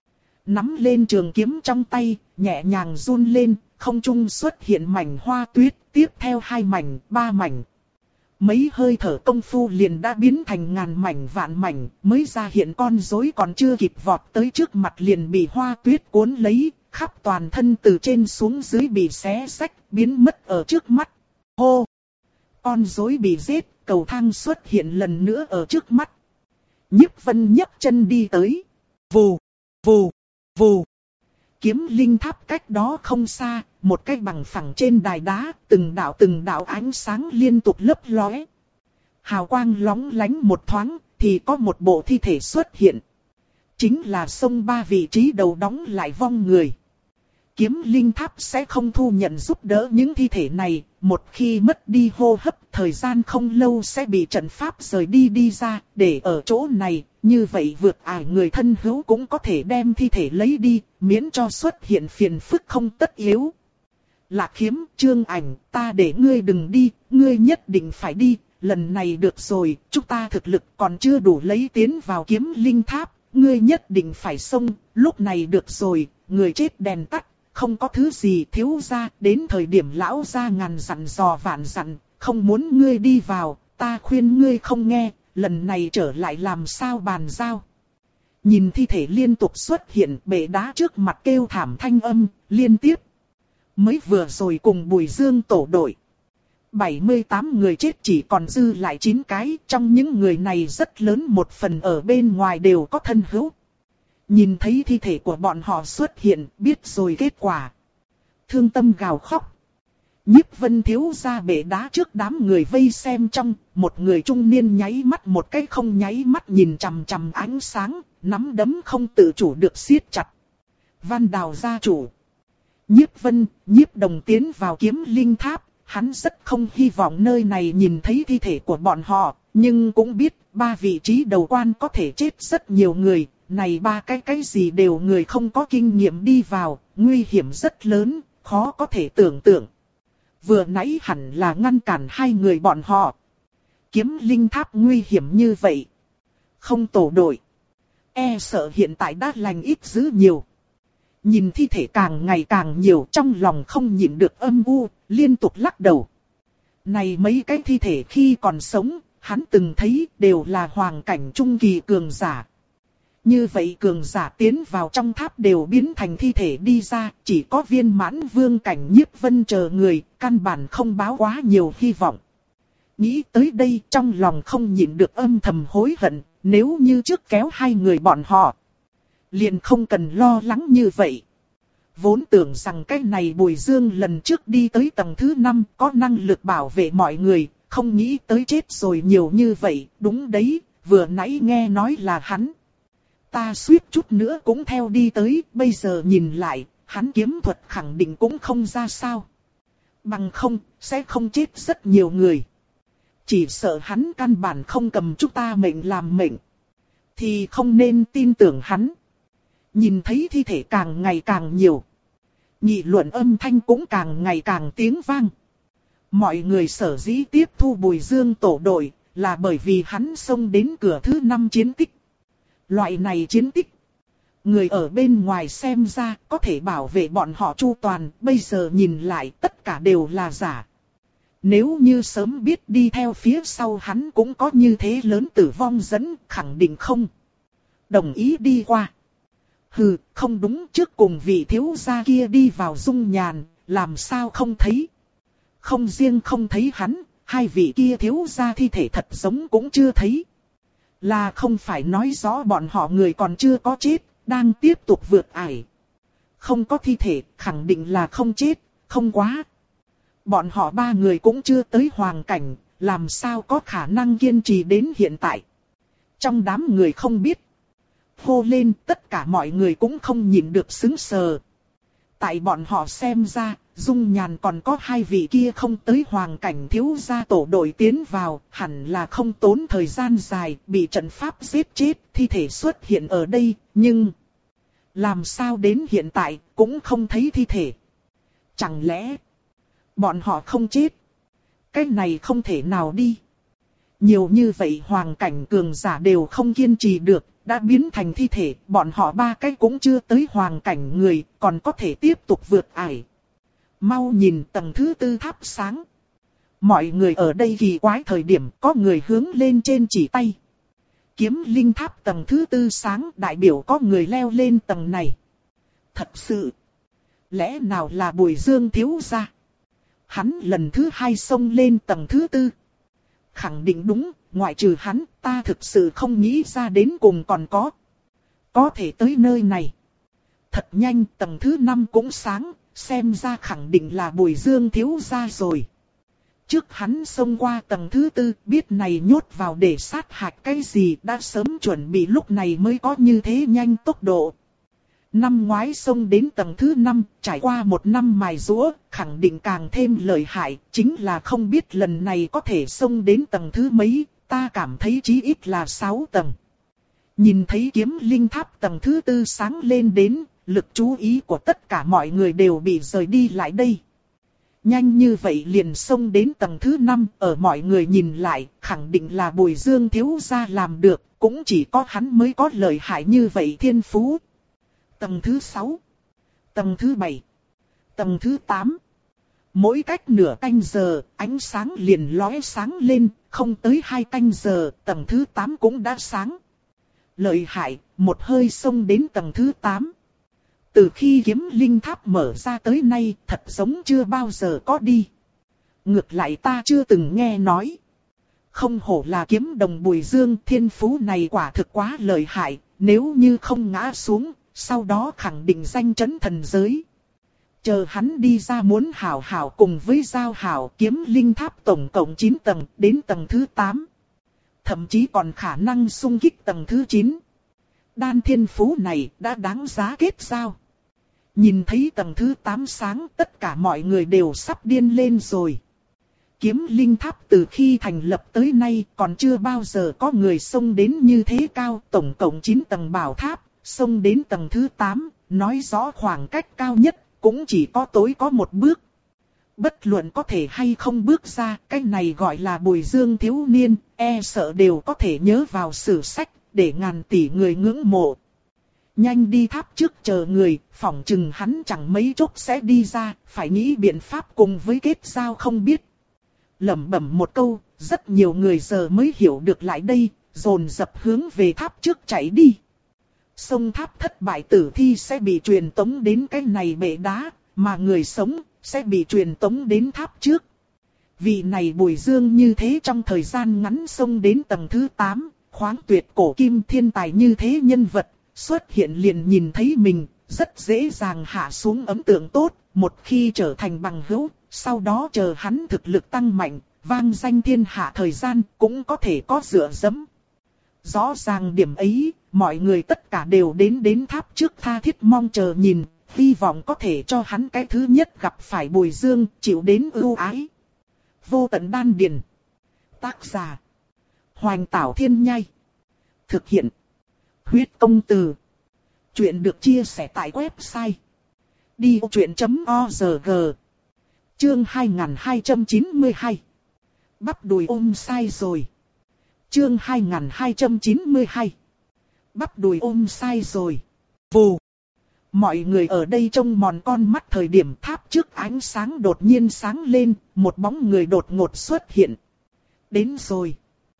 Nắm lên trường kiếm trong tay, nhẹ nhàng run lên, không trung xuất hiện mảnh hoa tuyết, tiếp theo hai mảnh, ba mảnh. Mấy hơi thở công phu liền đã biến thành ngàn mảnh vạn mảnh, mới ra hiện con rối còn chưa kịp vọt tới trước mặt liền bị hoa tuyết cuốn lấy, khắp toàn thân từ trên xuống dưới bị xé xách, biến mất ở trước mắt. Hô! Con rối bị giết, cầu thang xuất hiện lần nữa ở trước mắt. Nhiếp Vân nhấc chân đi tới. Vù! Vù! Vù! Kiếm linh tháp cách đó không xa, một cái bằng phẳng trên đài đá, từng đạo từng đạo ánh sáng liên tục lấp lóe. Hào quang lóng lánh một thoáng, thì có một bộ thi thể xuất hiện. Chính là sông ba vị trí đầu đóng lại vong người. Kiếm linh tháp sẽ không thu nhận giúp đỡ những thi thể này, một khi mất đi hô hấp, thời gian không lâu sẽ bị trận pháp rời đi đi ra, để ở chỗ này, như vậy vượt ải người thân hữu cũng có thể đem thi thể lấy đi, miễn cho xuất hiện phiền phức không tất yếu. Lạc Khiếm, Trương Ảnh, ta để ngươi đừng đi, ngươi nhất định phải đi, lần này được rồi, chúng ta thực lực còn chưa đủ lấy tiến vào kiếm linh tháp, ngươi nhất định phải xông, lúc này được rồi, người chết đèn tắt, không có thứ gì thiếu ra, đến thời điểm lão gia ngàn dặn dò vạn dặn, không muốn ngươi đi vào, ta khuyên ngươi không nghe, lần này trở lại làm sao bàn giao. Nhìn thi thể liên tục xuất hiện, bệ đá trước mặt kêu thảm thanh âm, liên tiếp. Mới vừa rồi cùng Bùi Dương tổ đội. bảy mươi tám người chết chỉ còn dư lại chín cái, trong những người này rất lớn một phần ở bên ngoài đều có thân hữu. Nhìn thấy thi thể của bọn họ xuất hiện, biết rồi kết quả. Thương tâm gào khóc. Nhiếp Vân thiếu ra bệ đá trước đám người vây xem trong, một người trung niên nháy mắt một cái không nháy mắt nhìn chằm chằm ánh sáng, nắm đấm không tự chủ được siết chặt. Văn Đào gia chủ. Nhiếp Vân, Nhiếp Đồng tiến vào kiếm linh tháp, hắn rất không hy vọng nơi này nhìn thấy thi thể của bọn họ, nhưng cũng biết ba vị trí đầu quan có thể chết rất nhiều người, này ba cái cái gì đều người không có kinh nghiệm đi vào, nguy hiểm rất lớn, khó có thể tưởng tượng. Vừa nãy hẳn là ngăn cản hai người bọn họ. Kiếm linh tháp nguy hiểm như vậy. Không tổ đội. E sợ hiện tại đã lành ít dữ nhiều. Nhìn thi thể càng ngày càng nhiều trong lòng không nhịn được âm u, liên tục lắc đầu. Này mấy cái thi thể khi còn sống, hắn từng thấy đều là hoàng cảnh trung kỳ cường giả. Như vậy cường giả tiến vào trong tháp đều biến thành thi thể đi ra, chỉ có viên mãn vương cảnh Nhiếp Vân chờ người, căn bản không báo quá nhiều hy vọng. Nghĩ tới đây trong lòng không nhịn được âm thầm hối hận, nếu như trước kéo hai người bọn họ, liền không cần lo lắng như vậy. Vốn tưởng rằng cái này Bùi Dương lần trước đi tới tầng thứ năm có năng lực bảo vệ mọi người, không nghĩ tới chết rồi nhiều như vậy, đúng đấy, vừa nãy nghe nói là hắn. Ta suýt chút nữa cũng theo đi tới, bây giờ nhìn lại, hắn kiếm thuật khẳng định cũng không ra sao. Bằng không, sẽ không chết rất nhiều người. Chỉ sợ hắn căn bản không cầm chúng ta mệnh làm mệnh. Thì không nên tin tưởng hắn. Nhìn thấy thi thể càng ngày càng nhiều. Nghị luận âm thanh cũng càng ngày càng tiếng vang. Mọi người sở dĩ tiếp thu Bùi Dương tổ đội, là bởi vì hắn xông đến cửa thứ năm chiến tích. Loại này chiến tích, người ở bên ngoài xem ra có thể bảo vệ bọn họ chu toàn, bây giờ nhìn lại tất cả đều là giả. Nếu như sớm biết đi theo phía sau hắn cũng có như thế lớn tử vong dẫn, khẳng định không đồng ý đi qua. Hừ, không đúng, trước cùng vị thiếu gia kia đi vào dung nhàn, làm sao không thấy. Không riêng không thấy hắn, hai vị kia thiếu gia thi thể thật giống cũng chưa thấy. Là không phải nói rõ bọn họ người còn chưa có chết, đang tiếp tục vượt ải. Không có thi thể, khẳng định là không chết, không quá. Bọn họ ba người cũng chưa tới hoàng cảnh, làm sao có khả năng kiên trì đến hiện tại. Trong đám người không biết. Hô lên, tất cả mọi người cũng không nhìn được sững sờ. Tại bọn họ xem ra, dung nhàn còn có hai vị kia không tới hoàng cảnh thiếu gia tổ đội tiến vào, hẳn là không tốn thời gian dài, bị trận pháp giết chết, thi thể xuất hiện ở đây, nhưng làm sao đến hiện tại cũng không thấy thi thể. Chẳng lẽ bọn họ không chết? Cái này không thể nào đi. Nhiều như vậy hoàng cảnh cường giả đều không kiên trì được, đã biến thành thi thể, bọn họ ba cái cũng chưa tới hoàng cảnh người, còn có thể tiếp tục vượt ải. Mau nhìn tầng thứ tư tháp sáng. Mọi người ở đây kỳ quái thời điểm có người hướng lên trên chỉ tay. Kiếm linh tháp tầng thứ tư sáng, đại biểu có người leo lên tầng này. Thật sự, lẽ nào là Bùi Dương thiếu gia? Hắn lần thứ hai xông lên tầng thứ tư. Khẳng định đúng, ngoại trừ hắn, ta thực sự không nghĩ ra đến cùng còn có. Có thể tới nơi này. Thật nhanh, tầng thứ năm cũng sáng, xem ra khẳng định là Bùi Dương thiếu gia rồi. Trước hắn xông qua tầng thứ tư, biết này nhốt vào để sát hạch cái gì, đã sớm chuẩn bị lúc này mới có như thế nhanh tốc độ. Năm ngoái xông đến tầng thứ năm, trải qua một năm mài giũa, khẳng định càng thêm lợi hại, chính là không biết lần này có thể xông đến tầng thứ mấy, ta cảm thấy chí ít là sáu tầng. Nhìn thấy kiếm linh tháp tầng thứ tư sáng lên đến, lực chú ý của tất cả mọi người đều bị rời đi lại đây. Nhanh như vậy liền xông đến tầng thứ năm, ở mọi người nhìn lại, khẳng định là Bùi Dương thiếu gia làm được, cũng chỉ có hắn mới có lợi hại như vậy thiên phú. Tầng thứ sáu, tầng thứ bảy, tầng thứ tám. Mỗi cách nửa canh giờ, ánh sáng liền lóe sáng lên, không tới hai canh giờ, tầng thứ tám cũng đã sáng. Lợi hại, một hơi xông đến tầng thứ tám. Từ khi kiếm linh tháp mở ra tới nay, thật giống chưa bao giờ có đi. Ngược lại ta chưa từng nghe nói. Không hổ là kiếm đồng Bùi Dương, thiên phú này quả thực quá lợi hại, nếu như không ngã xuống, sau đó khẳng định danh chấn thần giới. Chờ hắn đi ra muốn hảo hảo cùng với giao hảo, kiếm linh tháp tổng cộng chín tầng, đến tầng thứ tám. Thậm chí còn khả năng xung kích tầng thứ chín. Đan thiên phú này đã đáng giá kết giao. Nhìn thấy tầng thứ tám sáng, tất cả mọi người đều sắp điên lên rồi. Kiếm linh tháp từ khi thành lập tới nay còn chưa bao giờ có người xông đến như thế cao, tổng cộng chín tầng bảo tháp, xông đến tầng thứ tám, nói rõ khoảng cách cao nhất, cũng chỉ có tối có một bước. Bất luận có thể hay không bước ra, cái này gọi là Bùi Dương thiếu niên, e sợ đều có thể nhớ vào sử sách, để ngàn tỷ người ngưỡng mộ. Nhanh đi tháp trước chờ người, phỏng chừng hắn chẳng mấy chốc sẽ đi ra, phải nghĩ biện pháp cùng với kết giao không biết. Lẩm bẩm một câu, rất nhiều người giờ mới hiểu được lại đây, dồn dập hướng về tháp trước chạy đi. Sông tháp thất bại tử thi sẽ bị truyền tống đến cái này bệ đá, mà người sống sẽ bị truyền tống đến tháp trước. Vị này Bùi Dương như thế trong thời gian ngắn xông đến tầng thứ tám, khoáng tuyệt cổ kim thiên tài như thế nhân vật, xuất hiện liền nhìn thấy mình, rất dễ dàng hạ xuống ấn tượng tốt, một khi trở thành bằng hữu, sau đó chờ hắn thực lực tăng mạnh, vang danh thiên hạ thời gian cũng có thể có dựa dẫm. Rõ ràng điểm ấy, mọi người tất cả đều đến đến tháp trước tha thiết mong chờ nhìn, hy vọng có thể cho hắn cái thứ nhất gặp phải Bùi Dương, chịu đến ưu ái. Vô tận đan điền. Tác giả: Hoành Tảo Thiên Nhai. Thực hiện: Huyết Công Từ. Chuyện được chia sẻ tại website đi vô chuyện chấm org. Chương hai nghìn hai trăm chín mươi hai. Bắp đùi ôm sai rồi. Chương hai nghìn hai trăm chín mươi hai. Bắp đùi ôm sai rồi. Vù. Mọi người ở đây trông mòn con mắt thời điểm tháp trước ánh sáng đột nhiên sáng lên, một bóng người đột ngột xuất hiện. Đến rồi.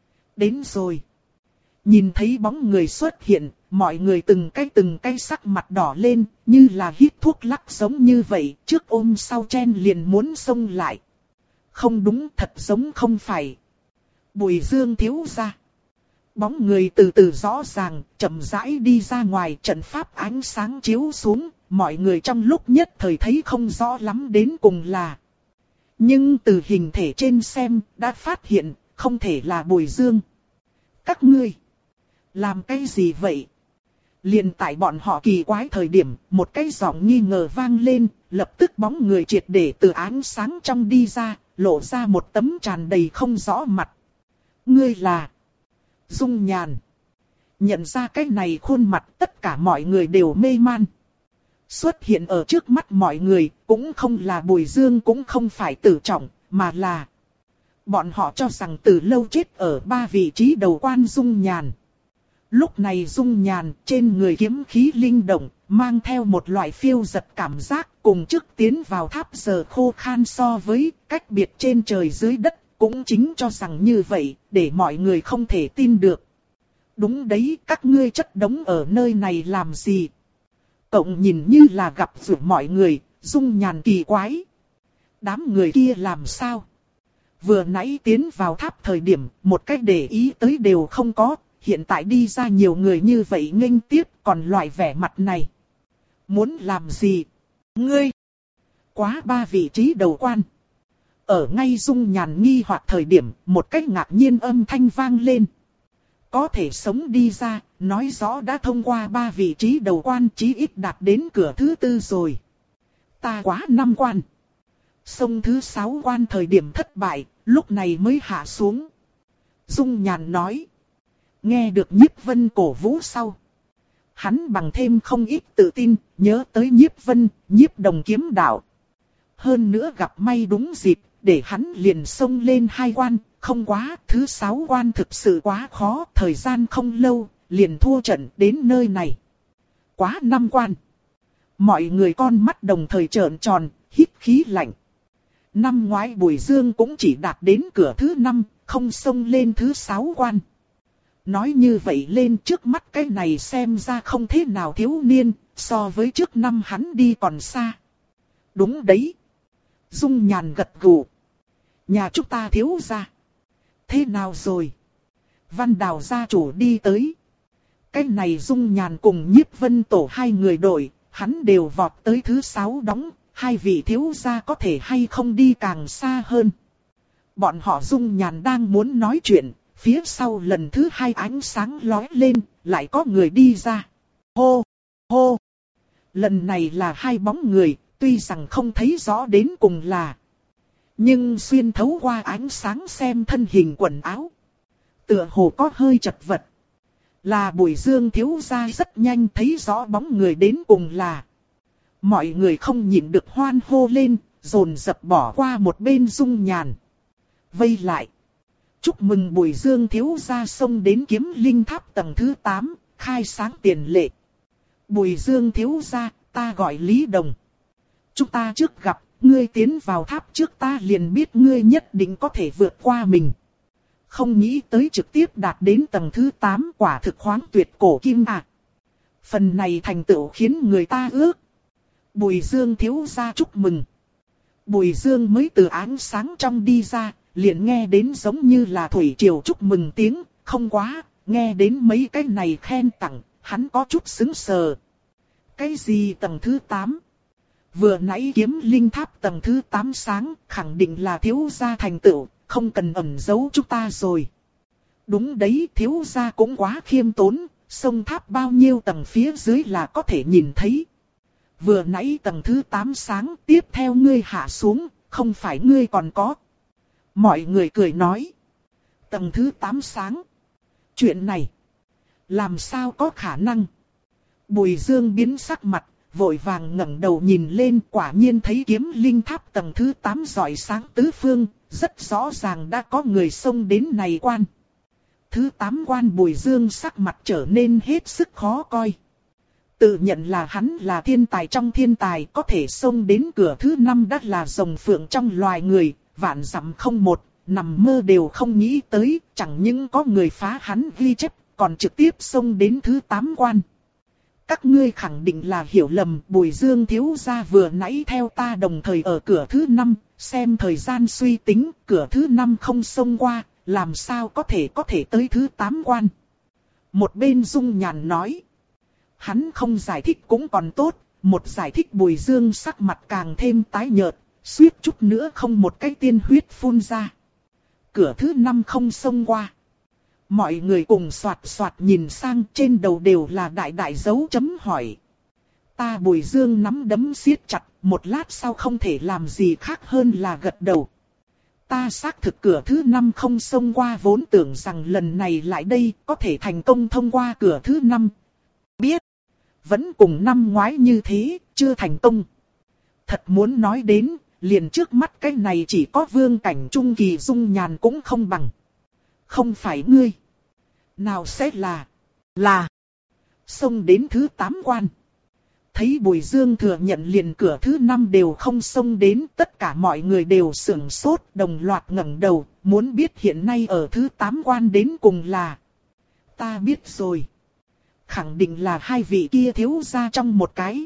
Đến rồi. Nhìn thấy bóng người xuất hiện, mọi người từng cái từng cái sắc mặt đỏ lên, như là hít thuốc lắc giống như vậy, trước ôm sau chen liền muốn xông lại. Không đúng, thật giống không phải. Bùi Dương thiếu gia. Bóng người từ từ rõ ràng, chậm rãi đi ra ngoài, trận pháp ánh sáng chiếu xuống, mọi người trong lúc nhất thời thấy không rõ lắm đến cùng là. Nhưng từ hình thể trên xem, đã phát hiện, không thể là Bùi Dương. Các ngươi, làm cái gì vậy? Liền tại bọn họ kỳ quái thời điểm, một cái giọng nghi ngờ vang lên, lập tức bóng người triệt để từ ánh sáng trong đi ra, lộ ra một tấm tràn đầy không rõ mặt. Ngươi là Dung Nhàn. Nhận ra cái này khuôn mặt, tất cả mọi người đều mê man. Xuất hiện ở trước mắt mọi người, cũng không là Bùi Dương, cũng không phải Tử Trọng, mà là bọn họ cho rằng từ lâu chết ở ba vị trí đầu quan Dung Nhàn. Lúc này Dung Nhàn trên người kiếm khí linh động, mang theo một loại phiêu giật cảm giác, cùng trước tiến vào tháp giờ khô khan so với cách biệt trên trời dưới đất. Cũng chính cho rằng như vậy, để mọi người không thể tin được. Đúng đấy, các ngươi chất đống ở nơi này làm gì? Cộng nhìn như là gặp rủi mọi người, Dung Nhàn kỳ quái. Đám người kia làm sao? Vừa nãy tiến vào tháp thời điểm, một cách để ý tới đều không có, hiện tại đi ra nhiều người như vậy nghênh tiếp, còn loại vẻ mặt này. Muốn làm gì? Ngươi! Quá ba vị trí đầu quan. Ở ngay Dung Nhàn nghi hoặc thời điểm, một cách ngạc nhiên âm thanh vang lên. Có thể sống đi ra, nói rõ đã thông qua ba vị trí đầu quan, chí ít đạt đến cửa thứ tư rồi. Ta quá năm quan. Sông thứ sáu quan thời điểm thất bại, lúc này mới hạ xuống. Dung Nhàn nói. Nghe được Nhiếp Vân cổ vũ sau. Hắn bằng thêm không ít tự tin, nhớ tới Nhiếp Vân, Nhiếp Đồng kiếm đạo. hơn nữa gặp may đúng dịp, để hắn liền xông lên hai quan, không quá, thứ sáu quan thực sự quá khó, thời gian không lâu, liền thua trận đến nơi này. Quá năm quan. Mọi người con mắt đồng thời trợn tròn, hít khí lạnh. Năm ngoái Bùi Dương cũng chỉ đạt đến cửa thứ năm, không xông lên thứ sáu quan. Nói như vậy lên trước mắt cái này xem ra không thế nào thiếu niên, so với trước năm hắn đi còn xa. Đúng đấy. Dung Nhàn gật gù. Nhà chúng ta thiếu gia. Thế nào rồi? Văn Đào gia chủ đi tới. Cái này Dung Nhàn cùng Nhiếp Vân Tổ hai người đội, hắn đều vọt tới thứ sáu đóng, hai vị thiếu gia có thể hay không đi càng xa hơn. Bọn họ Dung Nhàn đang muốn nói chuyện, phía sau lần thứ hai ánh sáng lóe lên, lại có người đi ra. Hô! Hô! Lần này là hai bóng người, tuy rằng không thấy rõ đến cùng là. Nhưng xuyên thấu qua ánh sáng xem thân hình quần áo. Tựa hồ có hơi chật vật. Là Bùi Dương thiếu gia rất nhanh thấy rõ bóng người đến cùng là. Mọi người không nhịn được hoan hô lên, dồn dập bỏ qua một bên Dung Nhàn. Vây lại. Chúc mừng Bùi Dương thiếu gia xông đến Kiếm Linh Tháp tầng thứ tám, khai sáng tiền lệ. Bùi Dương thiếu gia, ta gọi Lý Đồng. Chúng ta trước gặp, ngươi tiến vào tháp trước ta liền biết ngươi nhất định có thể vượt qua mình. Không nghĩ tới trực tiếp đạt đến tầng thứ tám, quả thực khoáng tuyệt cổ kim à. Phần này thành tựu khiến người ta ước. Bùi Dương thiếu gia chúc mừng. Bùi Dương mới từ ánh sáng trong đi ra, liền nghe đến giống như là thủy triều chúc mừng tiếng, không quá, nghe đến mấy cái này khen tặng, hắn có chút sững sờ. Cái gì tầng thứ tám? Vừa nãy Kiếm Linh Tháp tầng thứ tám sáng, khẳng định là thiếu gia thành tựu, không cần ẩn giấu chúng ta rồi. Đúng đấy, thiếu gia cũng quá khiêm tốn, sông tháp bao nhiêu tầng phía dưới là có thể nhìn thấy. Vừa nãy tầng thứ tám sáng, tiếp theo ngươi hạ xuống, không phải ngươi còn có. Mọi người cười nói. Tầng thứ tám sáng. Chuyện này, làm sao có khả năng? Bùi Dương biến sắc mặt, vội vàng ngẩng đầu nhìn lên, quả nhiên thấy Kiếm Linh Tháp tầng thứ tám rọi sáng tứ phương, rất rõ ràng đã có người xông đến này quan. Thứ tám quan Bùi Dương sắc mặt trở nên hết sức khó coi. Tự nhận là hắn là thiên tài trong thiên tài, có thể xông đến cửa thứ năm đã là rồng phượng trong loài người, vạn dặm không một, nằm mơ đều không nghĩ tới, chẳng những có người phá hắn ghi chép, còn trực tiếp xông đến thứ tám quan. Các ngươi khẳng định là hiểu lầm, Bùi Dương thiếu gia vừa nãy theo ta đồng thời ở cửa thứ năm, xem thời gian suy tính, cửa thứ năm không xông qua, làm sao có thể có thể tới thứ tám quan. Một bên Dung Nhàn nói, hắn không giải thích cũng còn tốt, một giải thích Bùi Dương sắc mặt càng thêm tái nhợt, suýt chút nữa không một cái tiên huyết phun ra. Cửa thứ năm không xông qua. Mọi người cùng soạt soạt nhìn sang, trên đầu đều là đại đại dấu chấm hỏi. Ta Bùi Dương nắm đấm siết chặt, một lát sau không thể làm gì khác hơn là gật đầu. Ta xác thực cửa thứ năm không xông qua, vốn tưởng rằng lần này lại đây có thể thành công thông qua cửa thứ năm. Biết, vẫn cùng năm ngoái như thế, chưa thành công. Thật muốn nói đến, liền trước mắt cái này chỉ có vương cảnh trung kỳ Dung Nhàn cũng không bằng. Không phải ngươi. Nào sẽ là, là, xông đến thứ tám quan. Thấy Bùi Dương thừa nhận liền cửa thứ năm đều không xông đến, tất cả mọi người đều sửng sốt, đồng loạt ngẩng đầu, muốn biết hiện nay ở thứ tám quan đến cùng là. Ta biết rồi. Khẳng định là hai vị kia thiếu gia trong một cái.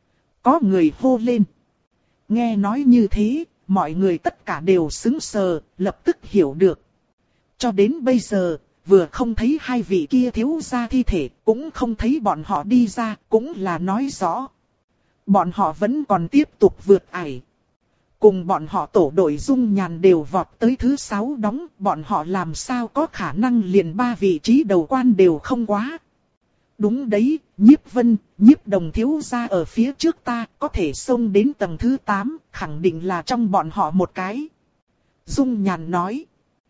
Có người hô lên. Nghe nói như thế, mọi người tất cả đều sững sờ, lập tức hiểu được. Cho đến bây giờ, vừa không thấy hai vị kia thiếu gia thi thể, cũng không thấy bọn họ đi ra, cũng là nói rõ. Bọn họ vẫn còn tiếp tục vượt ải. Cùng bọn họ tổ đội Dung Nhàn đều vọt tới thứ sáu đóng, bọn họ làm sao có khả năng liền ba vị trí đầu quan đều không quá. Đúng đấy, Nhiếp Vân, Nhiếp Đồng thiếu gia ở phía trước ta, có thể xông đến tầng thứ tám, khẳng định là trong bọn họ một cái. Dung Nhàn nói.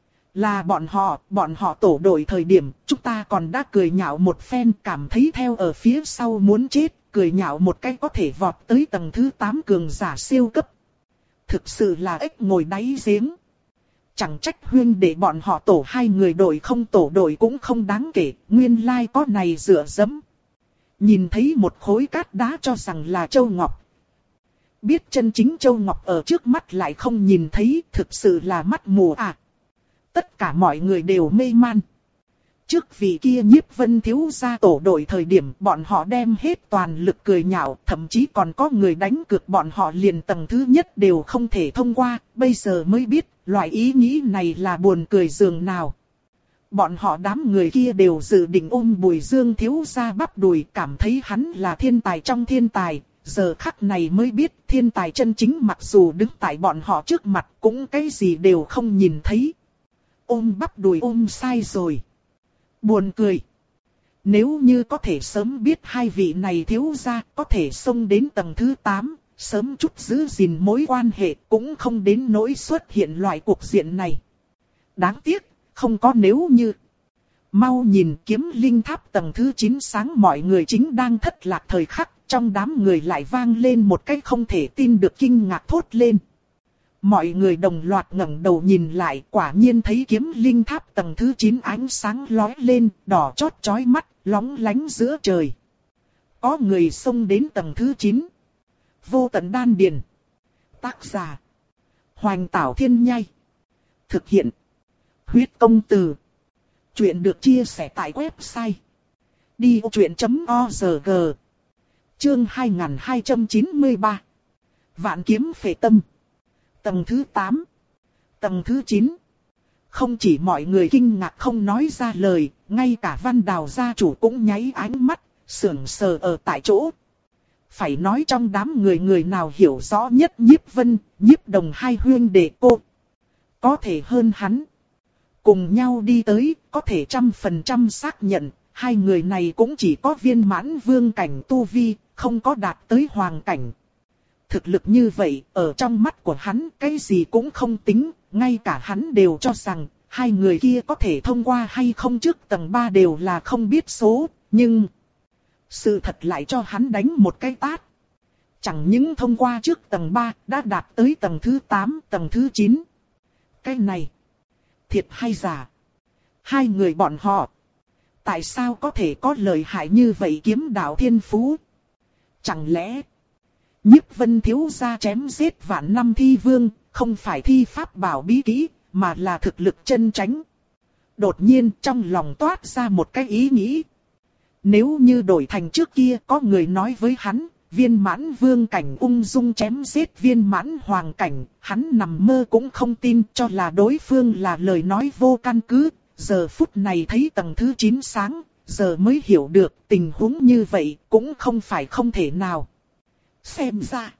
Là bọn họ, bọn họ tổ đội thời điểm, chúng ta còn đã cười nhạo một phen, cảm thấy theo ở phía sau muốn chết, cười nhạo một cái có thể vọt tới tầng thứ tám cường giả siêu cấp. thực sự là ếch ngồi đáy giếng. Chẳng trách huyên để bọn họ tổ hai người đội không tổ đội cũng không đáng kể, nguyên lai có này dựa dẫm. Nhìn thấy một khối cát đá cho rằng là châu ngọc. Biết chân chính châu ngọc ở trước mắt lại không nhìn thấy, thực sự là mắt mù à. Tất cả mọi người đều mê man. Trước vì kia Nhiếp Vân thiếu gia tổ đội thời điểm bọn họ đem hết toàn lực cười nhạo, thậm chí còn có người đánh cược bọn họ liền tầng thứ nhất đều không thể thông qua, bây giờ mới biết loại ý nghĩ này là buồn cười dường nào. Bọn họ đám người kia đều dự định ôm Bùi Dương thiếu gia bắp đùi, cảm thấy hắn là thiên tài trong thiên tài, giờ khắc này mới biết thiên tài chân chính mặc dù đứng tại bọn họ trước mặt cũng cái gì đều không nhìn thấy. Ôm bắp đùi ôm sai rồi. Buồn cười. Nếu như có thể sớm biết hai vị này thiếu gia có thể xông đến tầng thứ tám, sớm chút giữ gìn mối quan hệ cũng không đến nỗi xuất hiện loại cuộc diện này. Đáng tiếc, không có nếu như. Mau nhìn Kiếm Linh Tháp tầng thứ chín sáng, mọi người chính đang thất lạc thời khắc, trong đám người lại vang lên một cái không thể tin được kinh ngạc thốt lên. Mọi người đồng loạt ngẩng đầu nhìn lại, quả nhiên thấy Kiếm Linh Tháp tầng thứ chín ánh sáng lóe lên, đỏ chót chói mắt, lóng lánh giữa trời. Có người xông đến tầng thứ chín. Vô Tận Đan Điền. Tác giả: Hoành Tảo Thiên Nhai. Thực hiện: Huyết Công Từ. Chuyện được chia sẻ tại website đi vô chuyện chấm org. Chương hai nghìn hai trăm chín mươi ba. Vạn kiếm phệ tâm. Tầng thứ tám. Tầng thứ chín. Không chỉ mọi người kinh ngạc không nói ra lời, ngay cả Văn Đào gia chủ cũng nháy ánh mắt, sững sờ ở tại chỗ. Phải nói trong đám người người nào hiểu rõ nhất Nhiếp Vân, Nhiếp Đồng hai huyên đệ cô. Có thể hơn hắn. Cùng nhau đi tới, có thể trăm phần trăm xác nhận, hai người này cũng chỉ có viên mãn vương cảnh tu vi, không có đạt tới hoàng cảnh. Thực lực như vậy, ở trong mắt của hắn, cái gì cũng không tính, ngay cả hắn đều cho rằng, hai người kia có thể thông qua hay không trước tầng ba đều là không biết số, nhưng sự thật lại cho hắn đánh một cái tát. Chẳng những thông qua trước tầng ba, đã đạt tới tầng thứ tám, tầng thứ chín. Cái này, thiệt hay giả? Hai người bọn họ, tại sao có thể có lợi hại như vậy kiếm đạo thiên phú? Chẳng lẽ Nhiếp Vân thiếu gia chém giết vạn năm thi vương, không phải thi pháp bảo bí kỹ, mà là thực lực chân chánh? Đột nhiên trong lòng toát ra một cái ý nghĩ. Nếu như đổi thành trước kia có người nói với hắn, viên mãn vương cảnh ung dung chém giết viên mãn hoàng cảnh, hắn nằm mơ cũng không tin, cho là đối phương là lời nói vô căn cứ. Giờ phút này thấy tầng thứ chín sáng, giờ mới hiểu được tình huống như vậy cũng không phải không thể nào. Xem ra,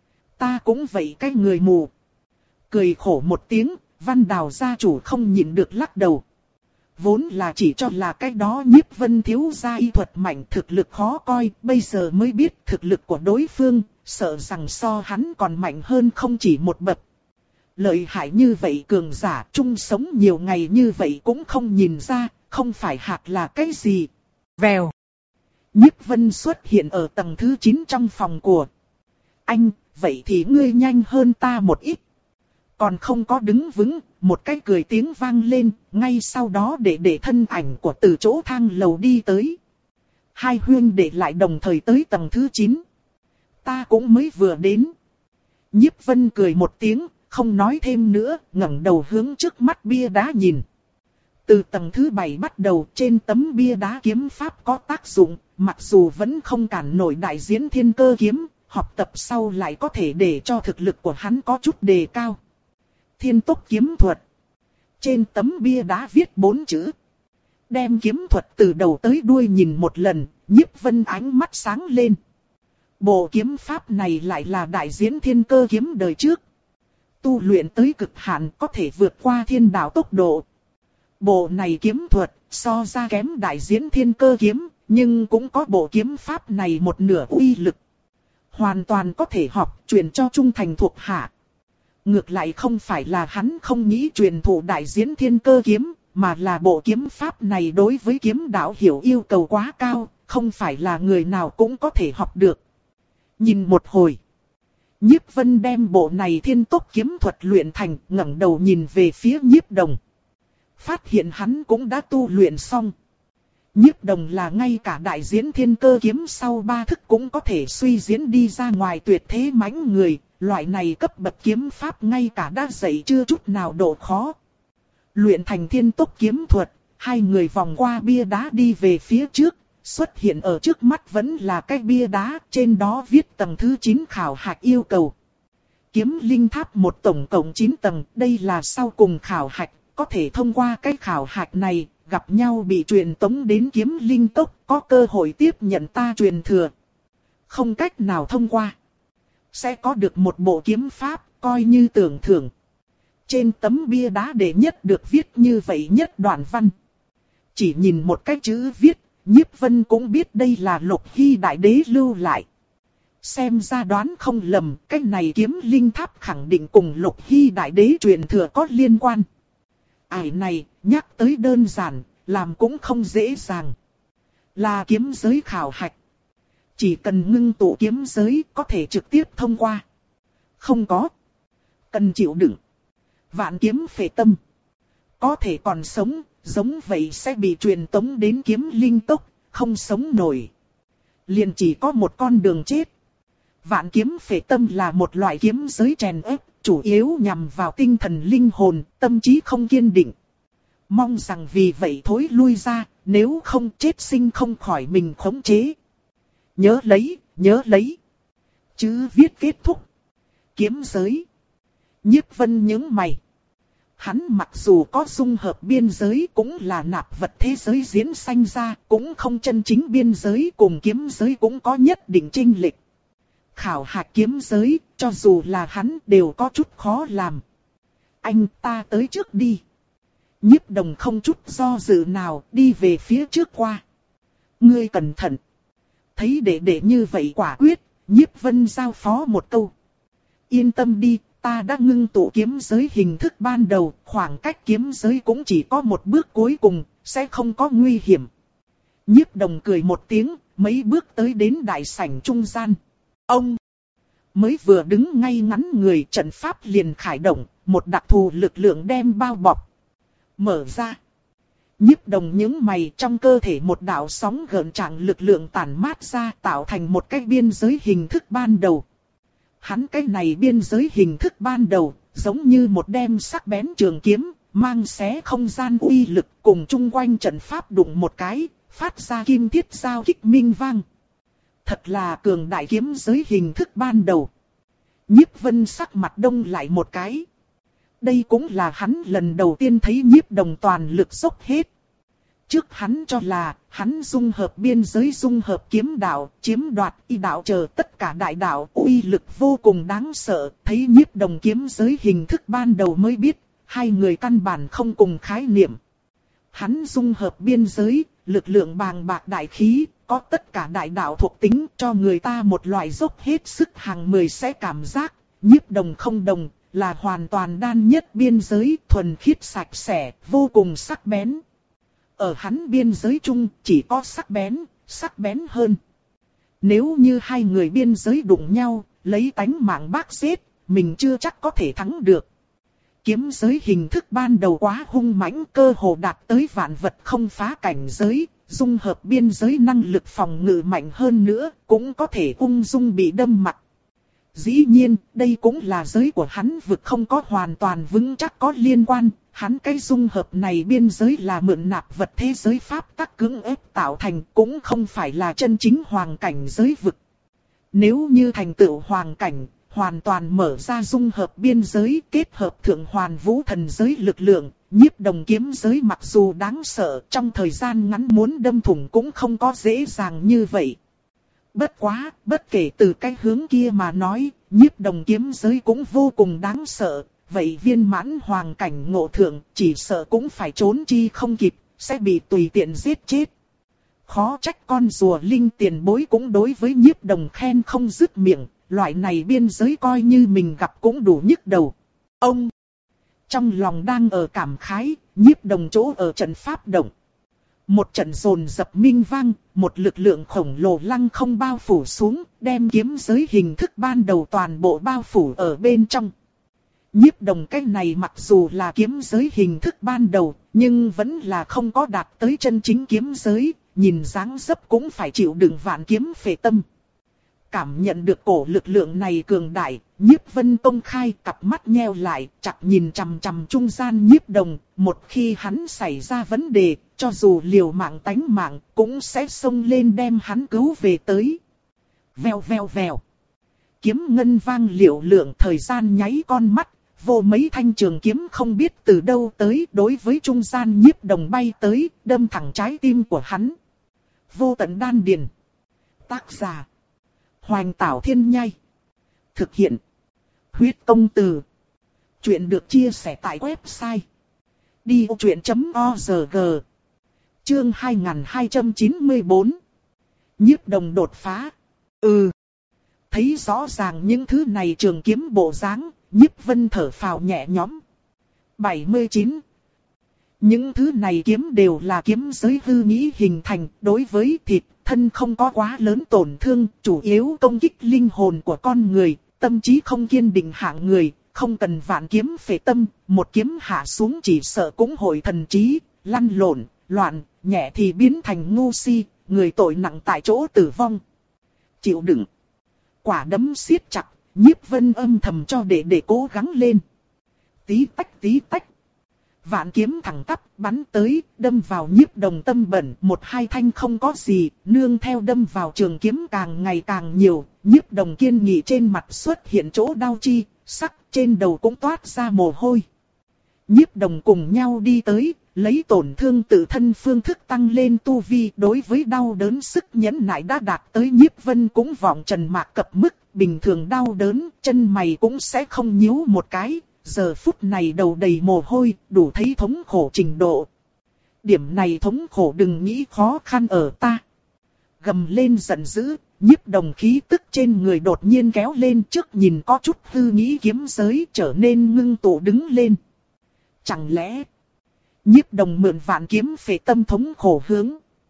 ta cũng vậy cái người mù. Cười khổ một tiếng, Văn Đào gia chủ không nhịn được lắc đầu. Vốn là chỉ cho là cái đó Nhiếp Vân thiếu gia y thuật mạnh, thực lực khó coi, bây giờ mới biết thực lực của đối phương, sợ rằng so hắn còn mạnh hơn không chỉ một bậc. Lợi hại như vậy cường giả chung sống nhiều ngày như vậy cũng không nhìn ra, không phải hạt là cái gì. Vèo. Nhiếp Vân xuất hiện ở tầng thứ chín trong phòng của anh, vậy thì ngươi nhanh hơn ta một ít. Còn không có đứng vững, một cái cười tiếng vang lên, ngay sau đó để để thân ảnh của từ chỗ thang lầu đi tới. Hai huyên đệ lại đồng thời tới tầng thứ chín. Ta cũng mới vừa đến. Nhiếp Vân cười một tiếng, không nói thêm nữa, ngẩng đầu hướng trước mắt bia đá nhìn. Từ tầng thứ bảy bắt đầu, trên tấm bia đá kiếm pháp có tác dụng, mặc dù vẫn không cản nổi đại diễn thiên cơ kiếm, học tập sau lại có thể để cho thực lực của hắn có chút đề cao. Thiên tốc kiếm thuật. Trên tấm bia đá viết bốn chữ. Đem kiếm thuật từ đầu tới đuôi nhìn một lần, Nhiếp Vân ánh mắt sáng lên. Bộ kiếm pháp này lại là đại diễn thiên cơ kiếm đời trước. Tu luyện tới cực hạn có thể vượt qua thiên đạo tốc độ. Bộ này kiếm thuật so ra kém đại diễn thiên cơ kiếm, nhưng cũng có bộ kiếm pháp này một nửa uy lực. Hoàn toàn có thể học truyền cho trung thành thuộc hạ. Ngược lại không phải là hắn không nghĩ truyền thụ đại diễn thiên cơ kiếm, mà là bộ kiếm pháp này đối với kiếm đạo hiểu yêu cầu quá cao, không phải là người nào cũng có thể học được. Nhìn một hồi, Nhiếp Vân đem bộ này thiên tốc kiếm thuật luyện thành, ngẩng đầu nhìn về phía Nhiếp Đồng. Phát hiện hắn cũng đã tu luyện xong. Nhiếp Đồng là ngay cả đại diễn thiên cơ kiếm sau ba thức cũng có thể suy diễn đi ra ngoài tuyệt thế mãnh người, loại này cấp bậc kiếm pháp ngay cả đã dạy chưa chút nào độ khó. Luyện thành thiên tốc kiếm thuật, hai người vòng qua bia đá đi về phía trước, xuất hiện ở trước mắt vẫn là cái bia đá, trên đó viết tầng thứ chín khảo hạch yêu cầu. Kiếm linh tháp một tổng cộng chín tầng, đây là sau cùng khảo hạch, có thể thông qua cái khảo hạch này, gặp nhau bị truyền tống đến kiếm linh cốc, có cơ hội tiếp nhận ta truyền thừa. Không cách nào thông qua, sẽ có được một bộ kiếm pháp, coi như tưởng thưởng. Trên tấm bia đá đệ nhất được viết như vậy nhất đoạn văn. Chỉ nhìn một cái chữ viết, Nhiếp Vân cũng biết đây là Lục Hy Đại Đế lưu lại. Xem ra đoán không lầm, cái này kiếm linh tháp khẳng định cùng Lục Hy Đại Đế truyền thừa có liên quan. Ải này, nhắc tới đơn giản, làm cũng không dễ dàng. Là kiếm giới khảo hạch. Chỉ cần ngưng tụ kiếm giới có thể trực tiếp thông qua. Không có. Cần chịu đựng. Vạn kiếm phệ tâm. Có thể còn sống, giống vậy sẽ bị truyền tống đến kiếm linh cốc, không sống nổi. Liền chỉ có một con đường chết. Vạn kiếm phệ tâm là một loại kiếm giới chèn ép, chủ yếu nhằm vào tinh thần linh hồn, tâm trí không kiên định. Mong rằng vì vậy thối lui ra, nếu không chết sinh không khỏi mình khống chế. Nhớ lấy, nhớ lấy. Chữ viết kết thúc. Kiếm giới. Nhiếp Vân nhướng mày. Hắn mặc dù có dung hợp biên giới cũng là nạp vật thế giới diễn sanh ra, cũng không chân chính biên giới cùng kiếm giới cũng có nhất định chênh lệch. Khảo hạch kiếm giới, cho dù là hắn đều có chút khó làm. Anh ta tới trước đi. Nhiếp Đồng không chút do dự nào đi về phía trước qua. Ngươi cẩn thận. Thấy đệ đệ như vậy quả quyết, Nhiếp Vân giao phó một câu. Yên tâm đi, ta đã ngưng tụ kiếm giới hình thức ban đầu, khoảng cách kiếm giới cũng chỉ có một bước cuối cùng, sẽ không có nguy hiểm. Nhiếp Đồng cười một tiếng, mấy bước tới đến đại sảnh trung gian. Ông mới vừa đứng ngay ngắn người, trận pháp liền khởi động, một đặc thù lực lượng đem bao bọc. Mở ra. Nhiếp Đồng nhướng mày, trong cơ thể một đạo sóng gợn trạng lực lượng tản mát ra, tạo thành một cái biên giới hình thức ban đầu. Hắn cái này biên giới hình thức ban đầu, giống như một đem sắc bén trường kiếm, mang xé không gian uy lực, cùng chung quanh trận pháp đụng một cái, phát ra kim thiết giao kích minh vang. Thật là cường đại kiếm giới hình thức ban đầu. Nhiếp Vân sắc mặt đông lại một cái. Đây cũng là hắn lần đầu tiên thấy Nhiếp Đồng toàn lực dốc hết. Trước hắn cho là, hắn dung hợp biên giới dung hợp kiếm đạo, chiếm đoạt y đạo chờ tất cả đại đạo, uy lực vô cùng đáng sợ. Thấy Nhiếp Đồng kiếm giới hình thức ban đầu mới biết, hai người căn bản không cùng khái niệm. Hắn dung hợp biên giới, lực lượng bàng bạc đại khí, có tất cả đại đạo thuộc tính, cho người ta một loại dốc hết sức hàng mười sẽ cảm giác. Nhiếp Đồng không đồng, là hoàn toàn đan nhất biên giới, thuần khiết sạch sẽ, vô cùng sắc bén. Ở hắn biên giới chung chỉ có sắc bén, sắc bén hơn. Nếu như hai người biên giới đụng nhau, lấy tánh mạng bác giết, mình chưa chắc có thể thắng được. Kiếm giới hình thức ban đầu quá hung mãnh, cơ hồ đạt tới vạn vật không phá cảnh giới, dung hợp biên giới năng lực phòng ngự mạnh hơn nữa, cũng có thể ung dung bị đâm mặt. Dĩ nhiên, đây cũng là giới của hắn vực không có hoàn toàn vững chắc có liên quan, hắn cái dung hợp này biên giới là mượn nạp vật thế giới pháp tắc cưỡng ép tạo thành, cũng không phải là chân chính hoàng cảnh giới vực. Nếu như thành tựu hoàng cảnh, hoàn toàn mở ra dung hợp biên giới, kết hợp thượng hoàn vũ thần giới lực lượng, Nhiếp Đồng kiếm giới mặc dù đáng sợ, trong thời gian ngắn muốn đâm thủng cũng không có dễ dàng như vậy. Bất quá, bất kể từ cái hướng kia mà nói, Nhiếp Đồng kiếm giới cũng vô cùng đáng sợ, vậy viên mãn hoàng cảnh ngộ thượng chỉ sợ cũng phải trốn chi không kịp, sẽ bị tùy tiện giết chết. Khó trách con rùa linh tiền bối cũng đối với Nhiếp Đồng khen không dứt miệng, loại này biên giới coi như mình gặp cũng đủ nhức đầu. Ông trong lòng đang ở cảm khái, Nhiếp Đồng chỗ ở trận pháp động. Một trận rồn dập minh vang, một lực lượng khổng lồ lăng không bao phủ xuống, đem kiếm giới hình thức ban đầu toàn bộ bao phủ ở bên trong. Nhiếp Đồng cái này mặc dù là kiếm giới hình thức ban đầu, nhưng vẫn là không có đạt tới chân chính kiếm giới, nhìn dáng dấp cũng phải chịu đựng vạn kiếm phệ tâm. Cảm nhận được cổ lực lượng này cường đại, Nhiếp Vân công khai cặp mắt nheo lại, chặt nhìn chằm chằm trung gian Nhiếp Đồng, một khi hắn xảy ra vấn đề, cho dù liều mạng tánh mạng, cũng sẽ xông lên đem hắn cứu về tới. Vèo vèo vèo. Kiếm ngân vang liệu lượng, thời gian nháy con mắt, vô mấy thanh trường kiếm không biết từ đâu tới, đối với trung gian Nhiếp Đồng bay tới, đâm thẳng trái tim của hắn. Vô tận đan điền. Tác giả Hoành Tảo Thiên Nhai. Thực hiện Huyết Công Từ. Chuyện được chia sẻ tại website đi ô chuyện chấm org. Chương hai nghìn hai trăm chín mươi tư. Nhiếp Đồng đột phá. Ừ. Thấy rõ ràng những thứ này trường kiếm bộ dáng, Nhiếp Vân thở phào nhẹ nhõm. bảy mươi chín. Những thứ này kiếm đều là kiếm giới hư nghĩ hình thành, đối với thịt, thân không có quá lớn tổn thương, chủ yếu công kích linh hồn của con người, tâm trí không kiên định hạng người, không cần vạn kiếm phệ tâm, một kiếm hạ xuống chỉ sợ cũng hội thần trí, lăn lộn, loạn, nhẹ thì biến thành ngu si, người tội nặng tại chỗ tử vong. Chịu đựng. Quả đấm siết chặt, Nhiếp Vân âm thầm cho để để cố gắng lên. Tí tách tí tách. Vạn kiếm thẳng tắp bắn tới, đâm vào Nhiếp Đồng tâm bẩn, một hai thanh không có gì, nương theo đâm vào trường kiếm càng ngày càng nhiều, Nhiếp Đồng kiên nghị trên mặt xuất hiện chỗ đau chi, sắc trên đầu cũng toát ra mồ hôi. Nhiếp Đồng cùng nhau đi tới, lấy tổn thương tự thân phương thức tăng lên tu vi, đối với đau đớn sức nhẫn nại đã đạt tới Nhiếp Vân cũng vọng trần mạc cập mức, bình thường đau đớn, chân mày cũng sẽ không nhíu một cái. Giờ phút này đầu đầy mồ hôi, đủ thấy thống khổ trình độ. Điểm này thống khổ đừng nghĩ khó khăn ở ta. Gầm lên giận dữ, Nhiếp Đồng khí tức trên người đột nhiên kéo lên, trước nhìn có chút hư nghĩ kiếm giới trở nên ngưng tụ đứng lên. Chẳng lẽ Nhiếp Đồng mượn vạn kiếm phệ tâm thống khổ hướng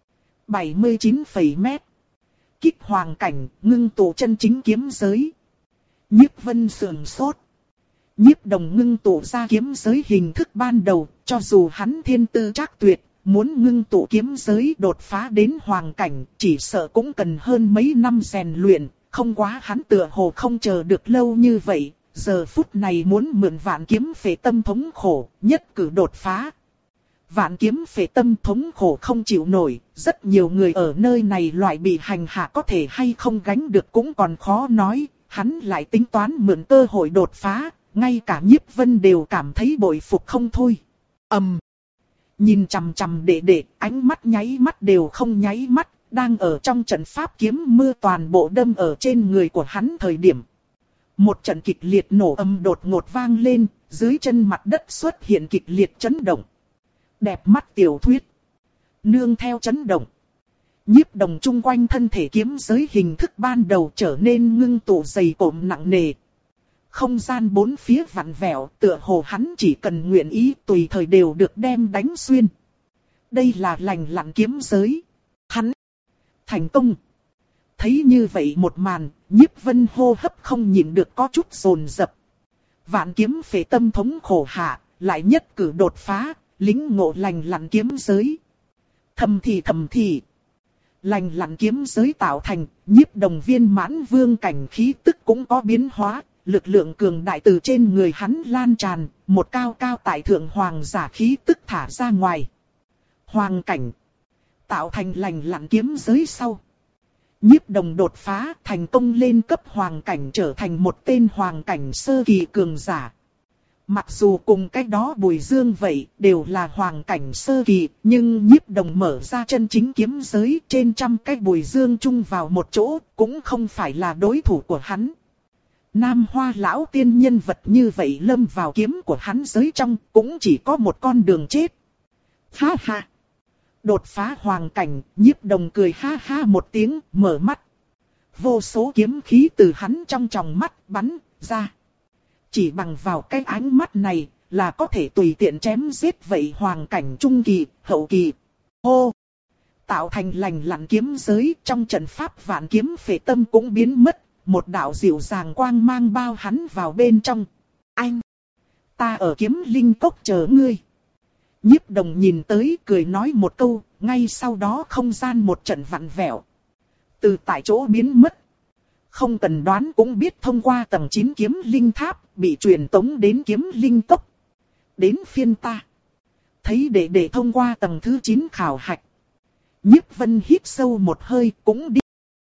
bảy mươi chín phẩy mét. Kích hoàng cảnh, ngưng tụ chân chính kiếm giới. Nhiếp Vân sườn sốt. Nhiếp Đồng ngưng tụ ra kiếm giới hình thức ban đầu, cho dù hắn thiên tư trác tuyệt, muốn ngưng tụ kiếm giới đột phá đến hoàng cảnh, chỉ sợ cũng cần hơn mấy năm rèn luyện, không quá hắn tựa hồ không chờ được lâu như vậy, giờ phút này muốn mượn vạn kiếm phệ tâm thống khổ, nhất cử đột phá. Vạn kiếm phệ tâm thống khổ không chịu nổi, rất nhiều người ở nơi này loại bị hành hạ có thể hay không gánh được cũng còn khó nói, hắn lại tính toán mượn cơ hội đột phá. Ngay cả Nhiếp Vân đều cảm thấy bội phục không thôi. ầm, um, Nhìn chằm chằm đệ đệ, ánh mắt nháy mắt đều không nháy mắt, đang ở trong trận pháp kiếm mưa toàn bộ đâm ở trên người của hắn thời điểm. Một trận kịch liệt nổ âm đột ngột vang lên, dưới chân mặt đất xuất hiện kịch liệt chấn động. Đẹp mắt tiểu thuyết. Nương theo chấn động. Nhiếp Đồng chung quanh thân thể kiếm giới hình thức ban đầu trở nên ngưng tụ dày cộm nặng nề. Không gian bốn phía vặn vẹo, tựa hồ hắn chỉ cần nguyện ý tùy thời đều được đem đánh xuyên. Đây là lành lặn kiếm giới. Hắn thành công. Thấy như vậy một màn, Nhiếp Vân hô hấp không nhịn được có chút dồn dập. Vạn kiếm phệ tâm thống khổ hạ, lại nhất cử đột phá, lính ngộ lành lặn kiếm giới. Thầm thì thầm thì. Lành lặn kiếm giới tạo thành, Nhiếp Đồng viên mãn vương cảnh khí tức cũng có biến hóa. Lực lượng cường đại từ trên người hắn lan tràn, một cao cao tại thượng hoàng giả khí tức thả ra ngoài. Hoàng cảnh. Tạo thành lành lặn kiếm giới sau. Nhiếp Đồng đột phá thành công lên cấp hoàng cảnh, trở thành một tên hoàng cảnh sơ kỳ cường giả. Mặc dù cùng cách đó Bùi Dương vậy, đều là hoàng cảnh sơ kỳ, nhưng Nhiếp Đồng mở ra chân chính kiếm giới trên trăm cái Bùi Dương chung vào một chỗ, cũng không phải là đối thủ của hắn. Nam Hoa lão tiên nhân vật như vậy lâm vào kiếm của hắn giới trong, cũng chỉ có một con đường chết. Ha ha! Đột phá hoàng cảnh, Nhiếp Đồng cười ha ha một tiếng, mở mắt. Vô số kiếm khí từ hắn trong tròng mắt bắn ra. Chỉ bằng vào cái ánh mắt này, là có thể tùy tiện chém giết vậy hoàng cảnh trung kỳ, hậu kỳ. Hô! tạo thành lành lặn kiếm giới, trong trận pháp vạn kiếm phệ tâm cũng biến mất, một đạo dịu dàng quang mang bao hắn vào bên trong. Anh! Ta ở kiếm linh cốc chờ ngươi. Nhiếp Đồng nhìn tới cười nói một câu, ngay sau đó không gian một trận vặn vẹo. Từ tại chỗ biến mất. Không cần đoán cũng biết thông qua tầng chín kiếm linh tháp, bị truyền tống đến kiếm linh cốc. Đến phiên ta. Thấy đệ đệ thông qua tầng thứ chín khảo hạch. Nhiếp Vân hít sâu một hơi cũng đi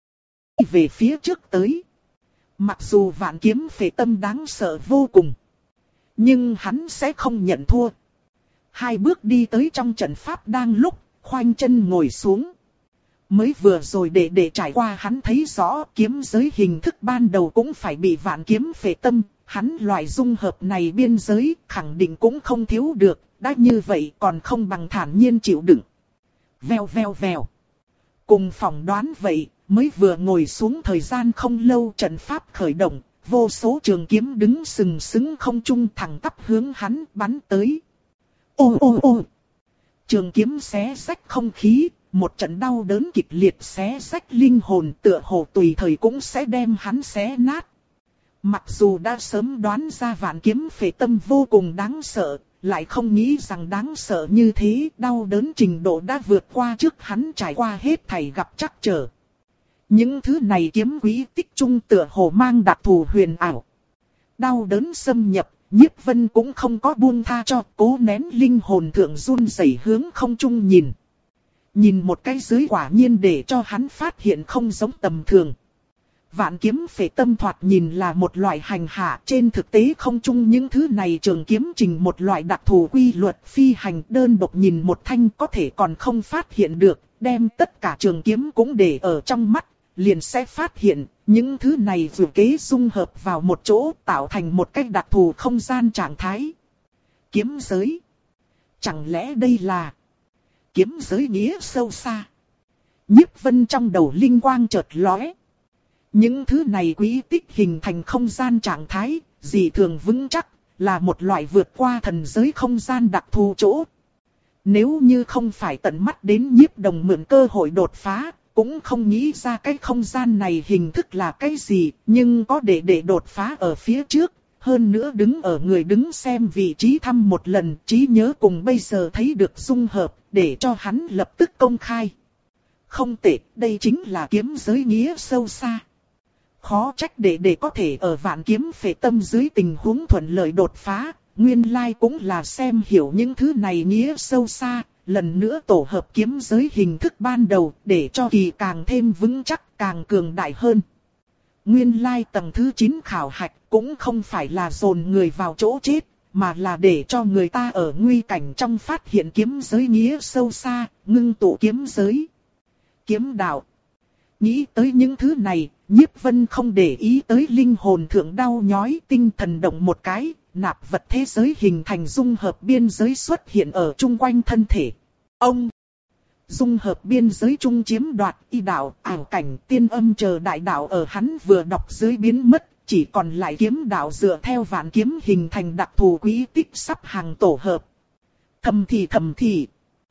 về phía trước tới. Mặc dù vạn kiếm phệ tâm đáng sợ vô cùng, nhưng hắn sẽ không nhận thua. Hai bước đi tới trong trận pháp đang lúc, khoanh chân ngồi xuống. Mới vừa rồi để để trải qua hắn thấy rõ kiếm giới hình thức ban đầu cũng phải bị vạn kiếm phệ tâm. Hắn loại dung hợp này biên giới khẳng định cũng không thiếu được, đã như vậy còn không bằng thản nhiên chịu đựng. Vèo vèo vèo. Cùng phỏng đoán vậy, mới vừa ngồi xuống thời gian không lâu trận pháp khởi động, vô số trường kiếm đứng sừng sững không trung thẳng tắp hướng hắn bắn tới. Ô ô ô. Trường kiếm xé rách không khí, một trận đau đớn kịch liệt xé rách linh hồn tựa hồ tùy thời cũng sẽ đem hắn xé nát. Mặc dù đã sớm đoán ra vạn kiếm phệ tâm vô cùng đáng sợ, lại không nghĩ rằng đáng sợ như thế, đau đớn trình độ đã vượt qua trước hắn trải qua hết thảy gặp trắc trở. Những thứ này kiếm quý tích trung tựa hồ mang đặc thù huyền ảo. Đau đớn xâm nhập, Nhiếp Vân cũng không có buông tha cho, cố nén linh hồn thượng run rẩy hướng không trung nhìn. Nhìn một cái dưới quả nhiên để cho hắn phát hiện không giống tầm thường. Vạn kiếm phệ tâm thoạt nhìn là một loại hành hạ, trên thực tế không chung những thứ này trường kiếm trình một loại đặc thù quy luật phi hành, đơn độc nhìn một thanh có thể còn không phát hiện được, đem tất cả trường kiếm cũng để ở trong mắt, liền sẽ phát hiện những thứ này vừa kế dung hợp vào một chỗ tạo thành một cách đặc thù không gian trạng thái. Kiếm giới. Chẳng lẽ đây là kiếm giới nghĩa sâu xa? Nhiếp Vân trong đầu linh quang chợt lóe. Những thứ này quý tích hình thành không gian trạng thái, dị thường vững chắc, là một loại vượt qua thần giới không gian đặc thù chỗ. Nếu như không phải tận mắt đến Nhiếp Đồng mượn cơ hội đột phá, cũng không nghĩ ra cái không gian này hình thức là cái gì, nhưng có để để đột phá ở phía trước, hơn nữa đứng ở người đứng xem vị trí thăm một lần, trí nhớ cùng bây giờ thấy được dung hợp, để cho hắn lập tức công khai. Không tệ, đây chính là kiếm giới nghĩa sâu xa. Khó trách để để có thể ở vạn kiếm phệ tâm dưới tình huống thuận lợi đột phá, nguyên lai cũng là xem hiểu những thứ này nghĩa sâu xa, lần nữa tổ hợp kiếm giới hình thức ban đầu để cho kỳ càng thêm vững chắc, càng cường đại hơn. Nguyên lai tầng thứ chín khảo hạch cũng không phải là dồn người vào chỗ chết, mà là để cho người ta ở nguy cảnh trong phát hiện kiếm giới nghĩa sâu xa, ngưng tụ kiếm giới. Kiếm đạo. Nghĩ tới những thứ này, Nhiếp Vân không để ý tới linh hồn thượng đau nhói, tinh thần động một cái, nạp vật thế giới hình thành dung hợp biên giới xuất hiện ở chung quanh thân thể. Ông! Dung hợp biên giới trung chiếm đoạt y đạo, ảo cảnh, tiên âm chờ đại đạo ở hắn vừa đọc dưới biến mất, chỉ còn lại kiếm đạo dựa theo vạn kiếm hình thành đặc thù quý tích sắp hàng tổ hợp. Thầm thì thầm thì.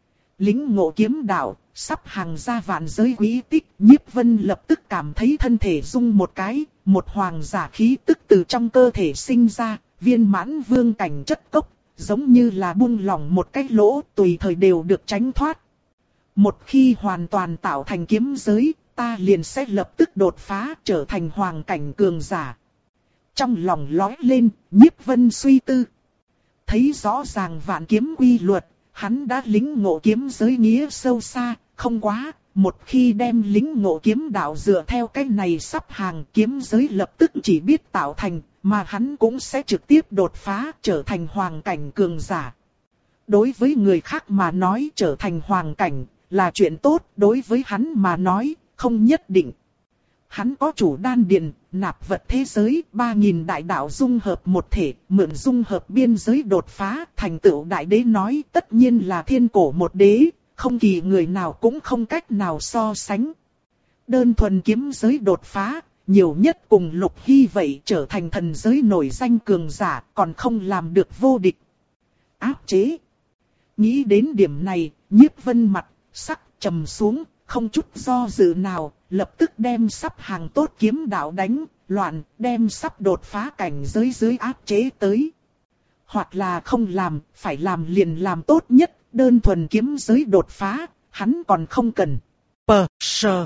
Lính ngộ kiếm đạo, sắp hàng ra vạn giới quý tích, Nhiếp Vân lập tức cảm thấy thân thể rung một cái, một hoàng giả khí tức từ trong cơ thể sinh ra, viên mãn vương cảnh chất cốc, giống như là buông lỏng một cái lỗ, tùy thời đều được tránh thoát. Một khi hoàn toàn tạo thành kiếm giới, ta liền sẽ lập tức đột phá trở thành hoàng cảnh cường giả. Trong lòng lóe lên, Nhiếp Vân suy tư. Thấy rõ ràng vạn kiếm quy luật, hắn đã lĩnh ngộ kiếm giới nghĩa sâu xa, không quá, một khi đem lĩnh ngộ kiếm đạo dựa theo cái này sắp hàng kiếm giới lập tức chỉ biết tạo thành, mà hắn cũng sẽ trực tiếp đột phá trở thành hoàng cảnh cường giả. Đối với người khác mà nói trở thành hoàng cảnh là chuyện tốt, đối với hắn mà nói không nhất định. Hắn có chủ đan điền, nạp vật thế giới, ba nghìn đại đạo dung hợp một thể, mượn dung hợp biên giới đột phá, thành tựu đại đế nói tất nhiên là thiên cổ một đế, không kỳ người nào cũng không cách nào so sánh. Đơn thuần kiếm giới đột phá, nhiều nhất cùng Lục Hy vậy trở thành thần giới nổi danh cường giả, còn không làm được vô địch. Áp chế. Nghĩ đến điểm này, Nhiếp Vân mặt, sắc, trầm xuống, không chút do dự nào, lập tức đem sắp hàng tốt kiếm đạo đánh, loạn, đem sắp đột phá cảnh giới dưới áp chế tới. Hoặc là không làm, phải làm liền làm tốt nhất, đơn thuần kiếm giới đột phá, hắn còn không cần. Pờ, sờ.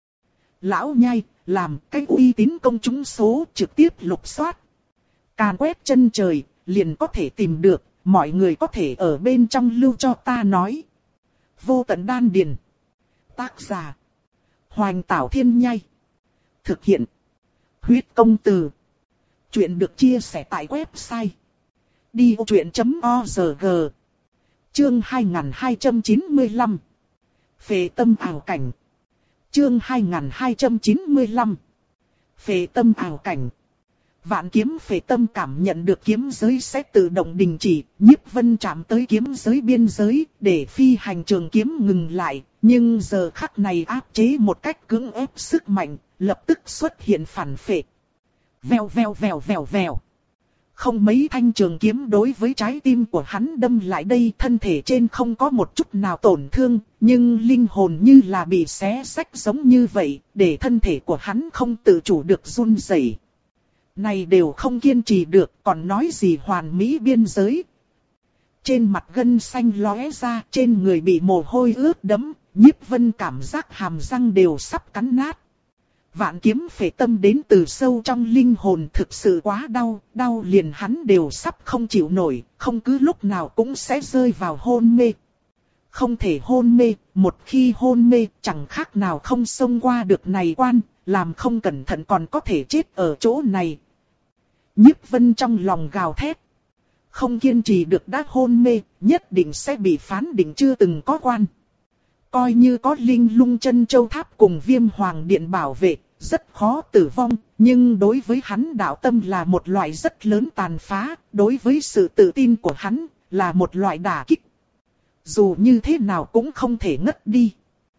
Lão nhai, làm cái uy tín công chúng số trực tiếp lục soát. Càn quét chân trời, liền có thể tìm được, mọi người có thể ở bên trong lưu cho ta nói. Vô tận đan điền. Tác giả. Hoành Tảo Thiên Nhai. Thực hiện. Huyết công từ. Chuyện được chia sẻ tại website. đi ô chuyện chấm o rờ giê. Chương hai nghìn hai trăm chín mươi lăm. Phệ tâm ảo cảnh. Chương hai nghìn hai trăm chín mươi lăm. Phệ tâm ảo cảnh. Vạn kiếm phệ tâm cảm nhận được kiếm giới sẽ tự động đình chỉ, Nhiếp Vân chạm tới kiếm giới biên giới, để phi hành trường kiếm ngừng lại, nhưng giờ khắc này áp chế một cách cưỡng ép sức mạnh, lập tức xuất hiện phản phệ. Vèo vèo vèo vèo vèo. Không mấy thanh trường kiếm đối với trái tim của hắn đâm lại đây, thân thể trên không có một chút nào tổn thương, nhưng linh hồn như là bị xé xách giống như vậy, để thân thể của hắn không tự chủ được run rẩy. Này đều không kiên trì được, còn nói gì hoàn mỹ biên giới. Trên mặt gân xanh lóe ra, trên người bị mồ hôi ướt đẫm, Nhiếp Vân cảm giác hàm răng đều sắp cắn nát. Vạn kiếm phệ tâm đến từ sâu trong linh hồn thực sự quá đau, đau liền hắn đều sắp không chịu nổi, không cứ lúc nào cũng sẽ rơi vào hôn mê. Không thể hôn mê, một khi hôn mê chẳng khác nào không xông qua được này quan, làm không cẩn thận còn có thể chết ở chỗ này. Nhiếp Vân trong lòng gào thét. Không kiên trì được đã hôn mê, nhất định sẽ bị phán định chưa từng có quan. Coi như có Linh Lung Chân Châu Tháp cùng Viêm Hoàng Điện bảo vệ, rất khó tử vong, nhưng đối với hắn đạo tâm là một loại rất lớn tàn phá, đối với sự tự tin của hắn là một loại đả kích. Dù như thế nào cũng không thể ngất đi.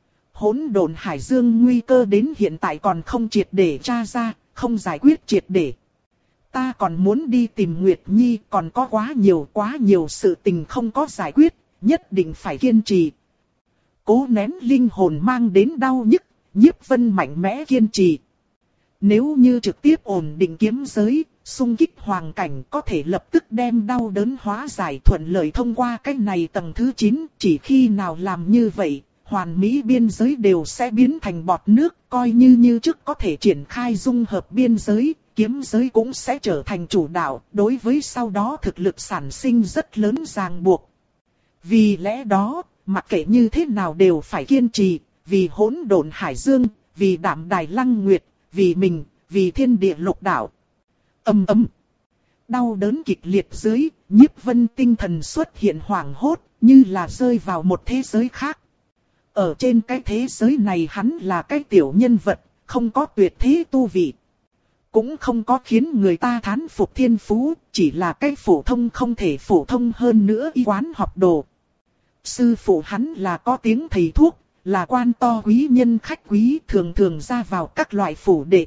Hỗn độn hải dương nguy cơ đến hiện tại còn không triệt để tra ra, không giải quyết triệt để. Ta còn muốn đi tìm Nguyệt Nhi, còn có quá nhiều quá nhiều sự tình không có giải quyết, nhất định phải kiên trì. Cố nén linh hồn mang đến đau nhức, Nhiếp Vân mạnh mẽ kiên trì. Nếu như trực tiếp ổn định kiếm giới, xung kích hoàng cảnh có thể lập tức đem đau đớn hóa giải thuận lợi thông qua cái này tầng thứ chín, chỉ khi nào làm như vậy, hoàn mỹ biên giới đều sẽ biến thành bọt nước, coi như như trước có thể triển khai dung hợp biên giới, kiếm giới cũng sẽ trở thành chủ đạo, đối với sau đó thực lực sản sinh rất lớn ràng buộc. Vì lẽ đó, mặc kệ như thế nào đều phải kiên trì, vì hỗn độn hải dương, vì Đạm Đài Lăng Nguyệt, vì mình, vì thiên địa lục đạo. Âm ầm. Đau đớn kịch liệt dưới, Nhiếp Vân tinh thần xuất hiện hoảng hốt, như là rơi vào một thế giới khác. Ở trên cái thế giới này hắn là cái tiểu nhân vật, không có tuyệt thế tu vị. Cũng không có khiến người ta thán phục thiên phú, chỉ là cái phổ thông không thể phổ thông hơn nữa y quán học đồ. Sư phụ hắn là có tiếng thầy thuốc, là quan to quý nhân khách quý thường thường ra vào các loại phủ đệ.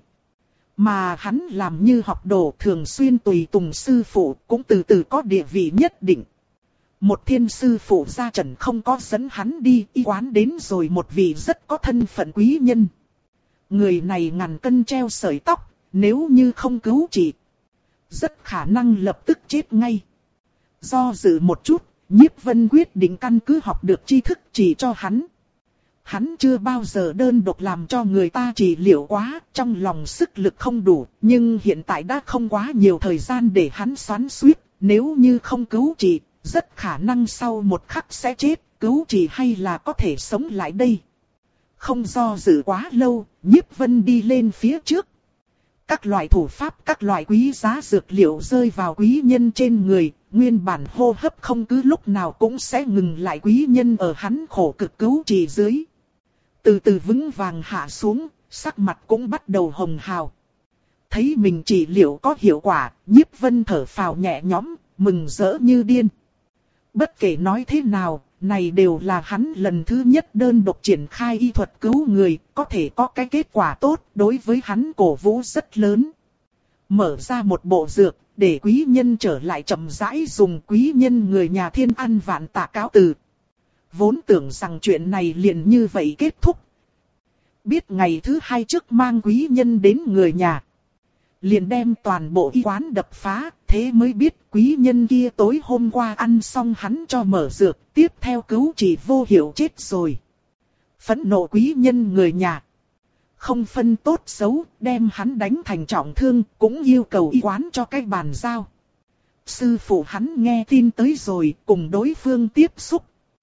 Mà hắn làm như học đồ thường xuyên tùy tùng sư phụ cũng từ từ có địa vị nhất định. Một thiên sư phụ gia trần không có dẫn hắn đi y quán đến rồi một vị rất có thân phận quý nhân. Người này ngàn cân treo sợi tóc, nếu như không cứu trị, rất khả năng lập tức chết ngay. Do dự một chút, Nhiếp Vân quyết định căn cứ học được tri thức chỉ cho hắn. Hắn chưa bao giờ đơn độc làm cho người ta trị liệu quá, trong lòng sức lực không đủ, nhưng hiện tại đã không quá nhiều thời gian để hắn xoắn xuýt, nếu như không cứu trị, rất khả năng sau một khắc sẽ chết, cứu trị hay là có thể sống lại đây. Không do dự quá lâu, Nhiếp Vân đi lên phía trước. Các loại thủ pháp, các loại quý giá dược liệu rơi vào quý nhân trên người, nguyên bản hô hấp không cứ lúc nào cũng sẽ ngừng lại quý nhân ở hắn khổ cực cứu trị dưới. Từ từ vững vàng hạ xuống, sắc mặt cũng bắt đầu hồng hào. Thấy mình trị liệu có hiệu quả, Nhiếp Vân thở phào nhẹ nhõm, mừng rỡ như điên. Bất kể nói thế nào, này đều là hắn lần thứ nhất đơn độc triển khai y thuật cứu người, có thể có cái kết quả tốt, đối với hắn cổ vũ rất lớn. Mở ra một bộ dược, để quý nhân trở lại chậm rãi dùng, quý nhân người nhà thiên ăn vạn tạ cáo từ. vốn tưởng rằng chuyện này liền như vậy kết thúc. Biết ngày thứ hai trước mang quý nhân đến người nhà. Liền đem toàn bộ y quán đập phá, thế mới biết quý nhân kia tối hôm qua ăn xong hắn cho mở dược, tiếp theo cứu trị vô hiệu chết rồi. Phẫn nộ quý nhân người nhà. Không phân tốt xấu, đem hắn đánh thành trọng thương, cũng yêu cầu y quán cho cái bàn giao. Sư phụ hắn nghe tin tới rồi, cùng đối phương tiếp xúc.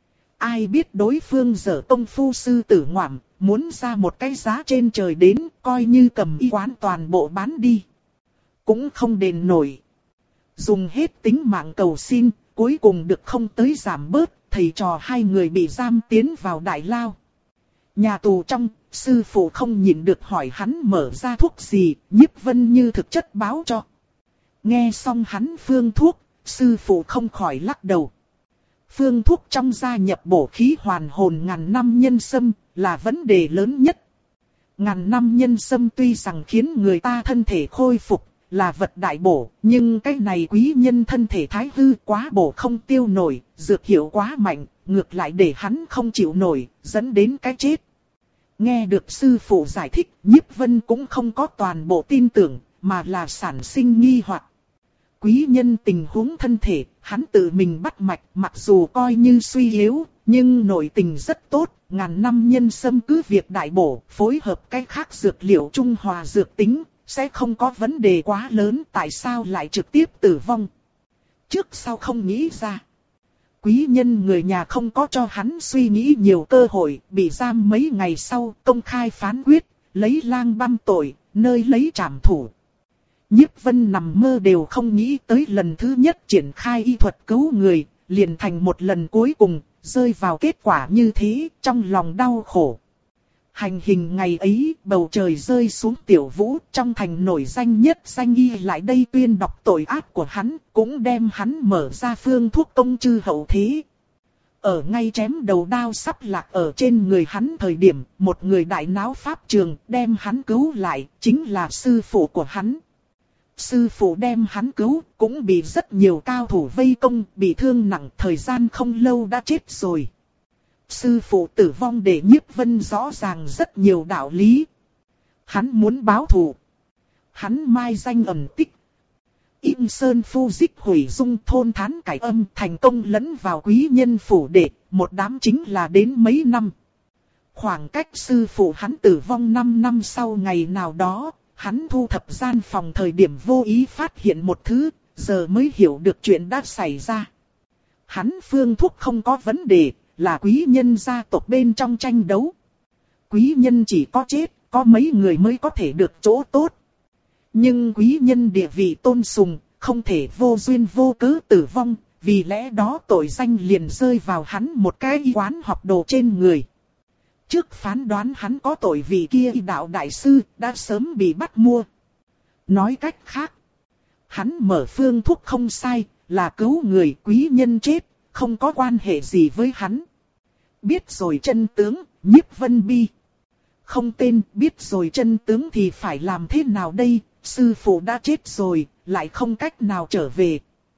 Ai biết đối phương dở công phu sư tử ngoạm, muốn ra một cái giá trên trời đến, coi như cầm y quán toàn bộ bán đi. Cũng không đền nổi. Dùng hết tính mạng cầu xin, cuối cùng được không tới giảm bớt, thầy trò hai người bị giam tiến vào đại lao. Nhà tù trong, sư phụ không nhịn được hỏi hắn mở ra thuốc gì, Nhiếp Vân Như thực chất báo cho. Nghe xong hắn phương thuốc, sư phụ không khỏi lắc đầu. Phương thuốc trong gia nhập bổ khí hoàn hồn ngàn năm nhân sâm là vấn đề lớn nhất. Ngàn năm nhân sâm tuy rằng khiến người ta thân thể khôi phục, là vật đại bổ, nhưng cái này quý nhân thân thể thái hư quá bổ không tiêu nổi, dược hiệu quá mạnh, ngược lại để hắn không chịu nổi, dẫn đến cái chết. Nghe được sư phụ giải thích, Nhiếp Vân cũng không có toàn bộ tin tưởng, mà là sản sinh nghi hoặc. Quý nhân tình huống thân thể, hắn tự mình bắt mạch, mặc dù coi như suy yếu, nhưng nội tình rất tốt, ngàn năm nhân sâm cứ việc đại bổ, phối hợp cái khác dược liệu trung hòa dược tính, sẽ không có vấn đề quá lớn, tại sao lại trực tiếp tử vong. Trước sau không nghĩ ra. Quý nhân người nhà không có cho hắn suy nghĩ nhiều cơ hội, bị giam mấy ngày sau, công khai phán quyết, lấy lang băm tội, nơi lấy trảm thủ. Nhiếp Vân nằm mơ đều không nghĩ tới lần thứ nhất triển khai y thuật cứu người, liền thành một lần cuối cùng, rơi vào kết quả như thế, trong lòng đau khổ. Hành hình ngày ấy, bầu trời rơi xuống tiểu vũ, trong thành nổi danh nhất danh y lại đây tuyên đọc tội ác của hắn, cũng đem hắn mở ra phương thuốc công chư hậu thế. Ở ngay chém đầu đao sắp lạc ở trên người hắn thời điểm, một người đại náo pháp trường đem hắn cứu lại, chính là sư phụ của hắn. Sư phụ đem hắn cứu, cũng bị rất nhiều cao thủ vây công, bị thương nặng, thời gian không lâu đã chết rồi. Sư phụ tử vong để Nhiếp Vân rõ ràng rất nhiều đạo lý. Hắn muốn báo thù. Hắn mai danh ẩn tích. Im Sơn Phu Dích hủy dung thôn thán cải âm thành công lẫn vào quý nhân phủ đệ, một đám chính là đến mấy năm. Khoảng cách sư phụ hắn tử vong năm năm sau ngày nào đó, hắn thu thập gian phòng thời điểm vô ý phát hiện một thứ, giờ mới hiểu được chuyện đã xảy ra. Hắn phương thuốc không có vấn đề, là quý nhân gia tộc bên trong tranh đấu. Quý nhân chỉ có chết, có mấy người mới có thể được chỗ tốt. Nhưng quý nhân địa vị tôn sùng, không thể vô duyên vô cớ tử vong, vì lẽ đó tội danh liền rơi vào hắn một cái y quán học đồ trên người. Trước phán đoán hắn có tội vì kia y đạo đại sư đã sớm bị bắt mua. Nói cách khác, hắn mở phương thuốc không sai, là cứu người, quý nhân chết, không có quan hệ gì với hắn. Biết rồi chân tướng, Nhiếp Vân bi. Không tên, biết rồi chân tướng thì phải làm thế nào đây, sư phụ đã chết rồi, lại không cách nào trở về.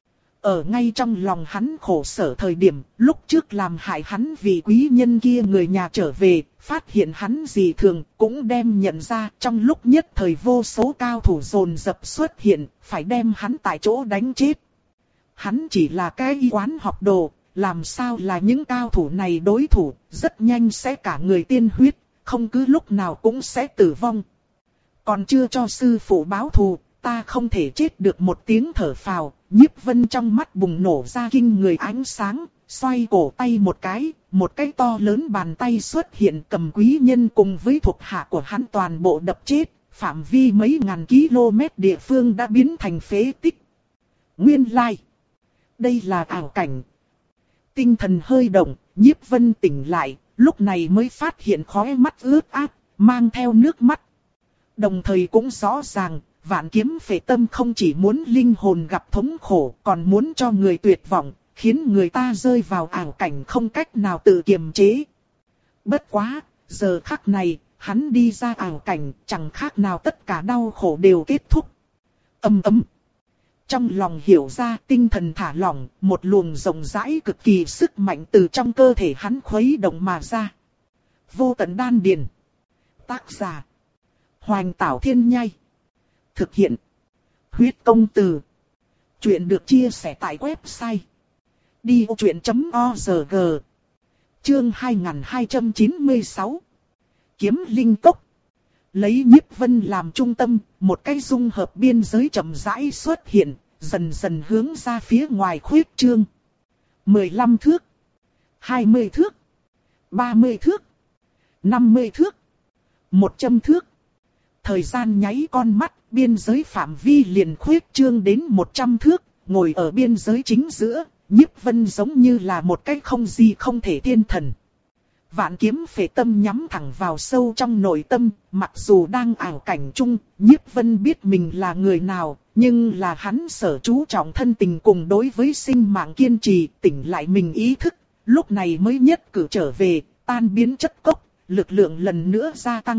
Ở ngay trong lòng hắn khổ sở thời điểm, lúc trước làm hại hắn vì quý nhân kia người nhà trở về, phát hiện hắn gì thường, cũng đem nhận ra trong lúc nhất thời vô số cao thủ dồn dập xuất hiện, phải đem hắn tại chỗ đánh chết. Hắn chỉ là cái y quán học đồ, làm sao là những cao thủ này đối thủ, rất nhanh sẽ cả người tiên huyết, không cứ lúc nào cũng sẽ tử vong. Còn chưa cho sư phụ báo thù, ta không thể chết được một tiếng thở phào. Nhiếp Vân trong mắt bùng nổ ra kinh người ánh sáng, xoay cổ tay một cái, một cái to lớn bàn tay xuất hiện cầm quý nhân cùng với thuộc hạ của hắn toàn bộ đập chết, phạm vi mấy ngàn km địa phương đã biến thành phế tích. Nguyên lai, đây là ảo cảnh. Tinh thần hơi động, Nhiếp Vân tỉnh lại, lúc này mới phát hiện khóe mắt ướt át, mang theo nước mắt. Đồng thời cũng rõ ràng, Vạn Kiếm Phệ Tâm không chỉ muốn linh hồn gặp thống khổ, còn muốn cho người tuyệt vọng, khiến người ta rơi vào ảo cảnh không cách nào tự kiềm chế. Bất quá, giờ khắc này, hắn đi ra ảo cảnh, chẳng khác nào tất cả đau khổ đều kết thúc. Ầm ầm. Trong lòng hiểu ra tinh thần thả lỏng, một luồng rộng rãi cực kỳ sức mạnh từ trong cơ thể hắn khuấy động mà ra. Vô tận đan điền. Tác giả. Hoành Tảo Thiên Nhai. Thực hiện. Huyết Công Từ. Chuyện được chia sẻ tại website đi ô chuyện chấm org. Chương hai nghìn hai trăm chín mươi sáu. Kiếm Linh Cốc. Lấy Nhiếp Vân làm trung tâm, một cái dung hợp biên giới chậm rãi xuất hiện, dần dần hướng ra phía ngoài khuyết trương. mười lăm thước, hai mươi thước, ba mươi thước, năm mươi thước, một trăm thước. Thời gian nháy con mắt, biên giới phạm vi liền khuyết trương đến một trăm thước, ngồi ở biên giới chính giữa, Nhiếp Vân giống như là một cái không gì không thể thiên thần. Vạn kiếm phệ tâm nhắm thẳng vào sâu trong nội tâm, mặc dù đang ảo cảnh chung, Nhiếp Vân biết mình là người nào, nhưng là hắn sở chú trọng thân tình cùng đối với sinh mạng kiên trì, tỉnh lại mình ý thức, lúc này mới nhất cử trở về, tan biến chất cốc, lực lượng lần nữa gia tăng.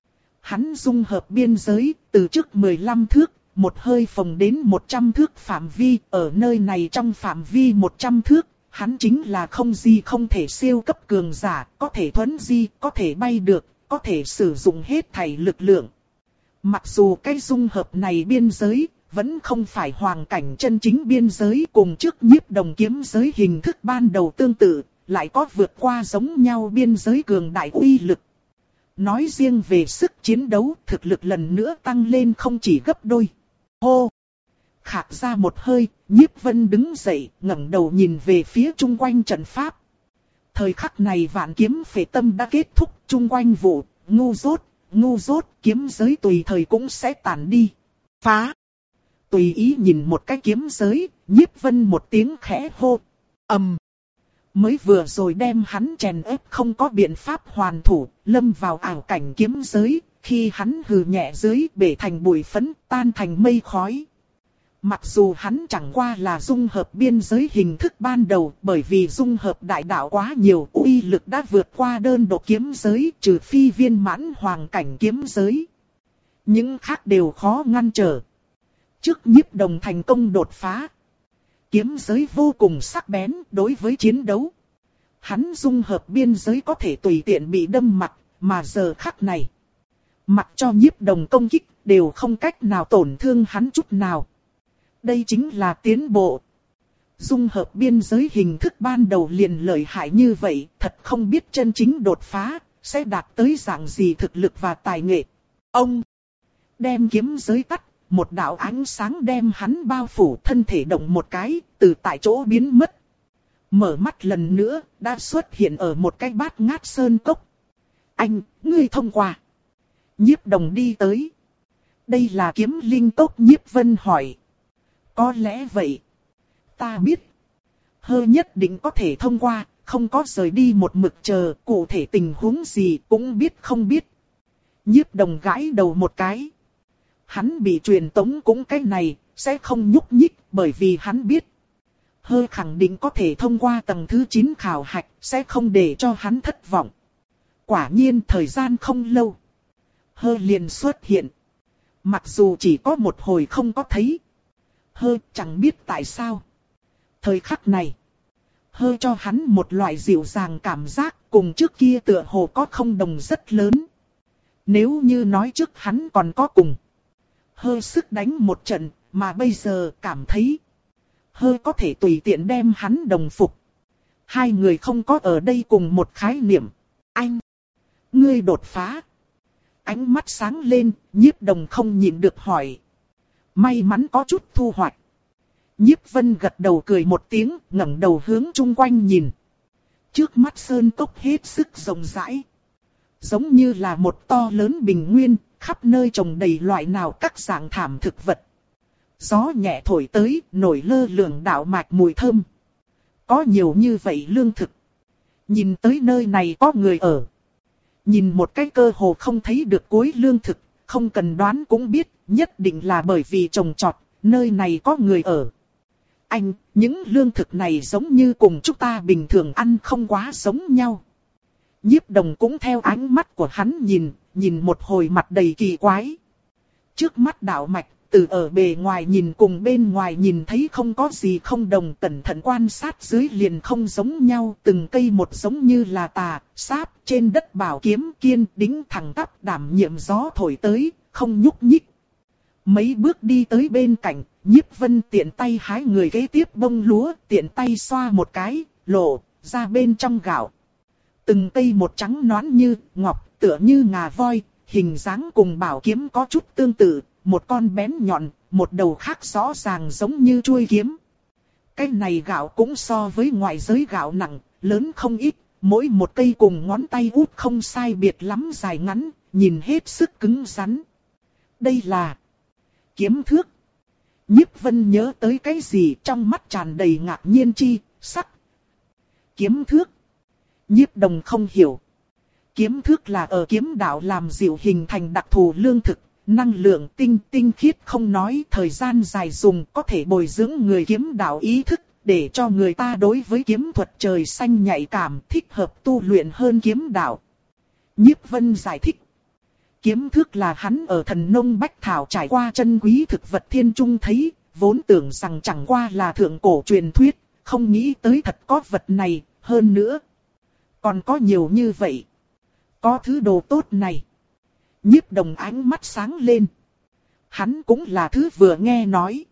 Hắn dung hợp biên giới, từ trước mười lăm thước, một hơi phồng đến một trăm thước phạm vi, ở nơi này trong phạm vi một trăm thước. Hắn chính là không gì không thể siêu cấp cường giả, có thể thuấn di, có thể bay được, có thể sử dụng hết thảy lực lượng. Mặc dù cái dung hợp này biên giới, vẫn không phải hoàng cảnh chân chính biên giới cùng trước Nhiếp Đồng kiếm giới hình thức ban đầu tương tự, lại có vượt qua giống nhau biên giới cường đại uy lực. Nói riêng về sức chiến đấu, thực lực lần nữa tăng lên không chỉ gấp đôi. Hô! Khạc ra một hơi, Nhiếp Vân đứng dậy, ngẩng đầu nhìn về phía chung quanh trận pháp. Thời khắc này vạn kiếm phệ tâm đã kết thúc, chung quanh vụ, ngu dốt, ngu dốt, kiếm giới tùy thời cũng sẽ tàn đi. Phá! Tùy ý nhìn một cái kiếm giới, Nhiếp Vân một tiếng khẽ hô. Ầm! Mới vừa rồi đem hắn chèn ép không có biện pháp hoàn thủ, lâm vào ảo cảnh kiếm giới, khi hắn hừ nhẹ dưới bể thành bụi phấn, tan thành mây khói. Mặc dù hắn chẳng qua là dung hợp biên giới hình thức ban đầu, bởi vì dung hợp đại đạo quá nhiều, uy lực đã vượt qua đơn độc kiếm giới, trừ phi viên mãn hoàng cảnh kiếm giới. Những khác đều khó ngăn trở. Trước Nhiếp Đồng thành công đột phá, kiếm giới vô cùng sắc bén đối với chiến đấu. Hắn dung hợp biên giới có thể tùy tiện bị đâm mặt, mà giờ khắc này, mặc cho Nhiếp Đồng công kích đều không cách nào tổn thương hắn chút nào. Đây chính là tiến bộ. Dung hợp biên giới hình thức ban đầu liền lợi hại như vậy, thật không biết chân chính đột phá, sẽ đạt tới dạng gì thực lực và tài nghệ. Ông đem kiếm giới tắt, một đạo ánh sáng đem hắn bao phủ, thân thể động một cái, từ tại chỗ biến mất. Mở mắt lần nữa, đã xuất hiện ở một cái bát ngát sơn cốc. Anh, ngươi thông qua. Nhiếp Đồng đi tới. Đây là kiếm linh cốc, Nhiếp Vân hỏi. Có lẽ vậy. Ta biết. Hơi nhất định có thể thông qua, không có rời đi một mực chờ, cụ thể tình huống gì cũng biết không biết. Nhiếp Đồng gãi đầu một cái. Hắn bị truyền tống cũng cái này, sẽ không nhúc nhích, bởi vì hắn biết. Hơi khẳng định có thể thông qua tầng thứ chín khảo hạch, sẽ không để cho hắn thất vọng. Quả nhiên thời gian không lâu. Hơi liền xuất hiện. Mặc dù chỉ có một hồi không có thấy. Hơi chẳng biết tại sao. Thời khắc này, hơi cho hắn một loại dịu dàng cảm giác, cùng trước kia tựa hồ có không đồng rất lớn. Nếu như nói trước hắn còn có cùng hơi sức đánh một trận, mà bây giờ cảm thấy hơi có thể tùy tiện đem hắn đồng phục. Hai người không có ở đây cùng một khái niệm. Anh, ngươi đột phá. Ánh mắt sáng lên, Nhiếp Đồng không nhịn được hỏi. May mắn có chút thu hoạch. Nhiếp Vân gật đầu cười một tiếng, ngẩng đầu hướng chung quanh nhìn. Trước mắt sơn cốc hết sức rộng rãi. Giống như là một to lớn bình nguyên, khắp nơi trồng đầy loại nào các dạng thảm thực vật. Gió nhẹ thổi tới, nổi lơ lửng đạo mạch mùi thơm. Có nhiều như vậy lương thực. Nhìn tới nơi này có người ở. Nhìn một cái cơ hồ không thấy được cuối lương thực, không cần đoán cũng biết, nhất định là bởi vì trồng trọt, nơi này có người ở. Anh, những lương thực này giống như cùng chúng ta bình thường ăn không quá giống nhau. Nhiếp Đồng cũng theo ánh mắt của hắn nhìn, nhìn một hồi mặt đầy kỳ quái. Trước mắt đạo mạch, từ ở bề ngoài nhìn cùng bên ngoài nhìn thấy không có gì không đồng, cẩn thận quan sát dưới liền không giống nhau, từng cây một giống như là tà, sáp, trên đất bảo kiếm kiên đính thẳng tắp đảm nhiệm gió thổi tới, không nhúc nhích. Mấy bước đi tới bên cạnh, Nhiếp Vân tiện tay hái người kế tiếp bông lúa, tiện tay xoa một cái, lộ ra bên trong gạo. Từng cây một trắng nõn như ngọc, tựa như ngà voi, hình dáng cùng bảo kiếm có chút tương tự, một con bén nhọn, một đầu khác rõ ràng giống như chuôi kiếm. Cái này gạo cũng so với ngoại giới gạo nặng, lớn không ít, mỗi một cây cùng ngón tay út không sai biệt lắm dài ngắn, nhìn hết sức cứng rắn. Đây là kiếm thước. Nhiếp Vân nhớ tới cái gì trong mắt tràn đầy ngạc nhiên chi sắc. Kiếm thước. Nhiếp Đồng không hiểu. Kiếm thước là ở kiếm đạo làm dịu hình thành đặc thù lương thực, năng lượng tinh tinh khiết không nói, thời gian dài dùng có thể bồi dưỡng người kiếm đạo ý thức, để cho người ta đối với kiếm thuật trời xanh nhạy cảm, thích hợp tu luyện hơn kiếm đạo. Nhiếp Vân giải thích. Kiếm thước là hắn ở Thần Nông Bách Thảo trải qua chân quý thực vật thiên trung thấy, vốn tưởng rằng chẳng qua là thượng cổ truyền thuyết, không nghĩ tới thật có vật này, hơn nữa. Còn có nhiều như vậy. Có thứ đồ tốt này. Nhiếp Đồng ánh mắt sáng lên. Hắn cũng là thứ vừa nghe nói.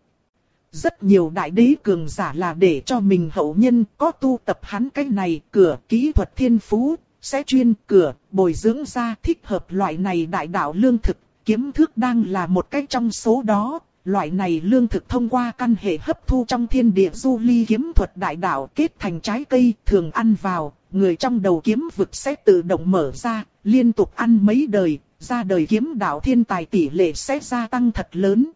Rất nhiều đại đế cường giả là để cho mình hậu nhân có tu tập hắn cái này, cửa kỹ thuật thiên phú, sẽ chuyên cửa, bồi dưỡng ra thích hợp loại này đại đạo lương thực. Kiếm thước đang là một cách trong số đó. Loại này lương thực thông qua căn hệ hấp thu trong thiên địa du ly kiếm thuật đại đạo kết thành trái cây, thường ăn vào, người trong đầu kiếm vực sẽ tự động mở ra, liên tục ăn mấy đời, ra đời kiếm đạo thiên tài tỷ lệ sẽ gia tăng thật lớn.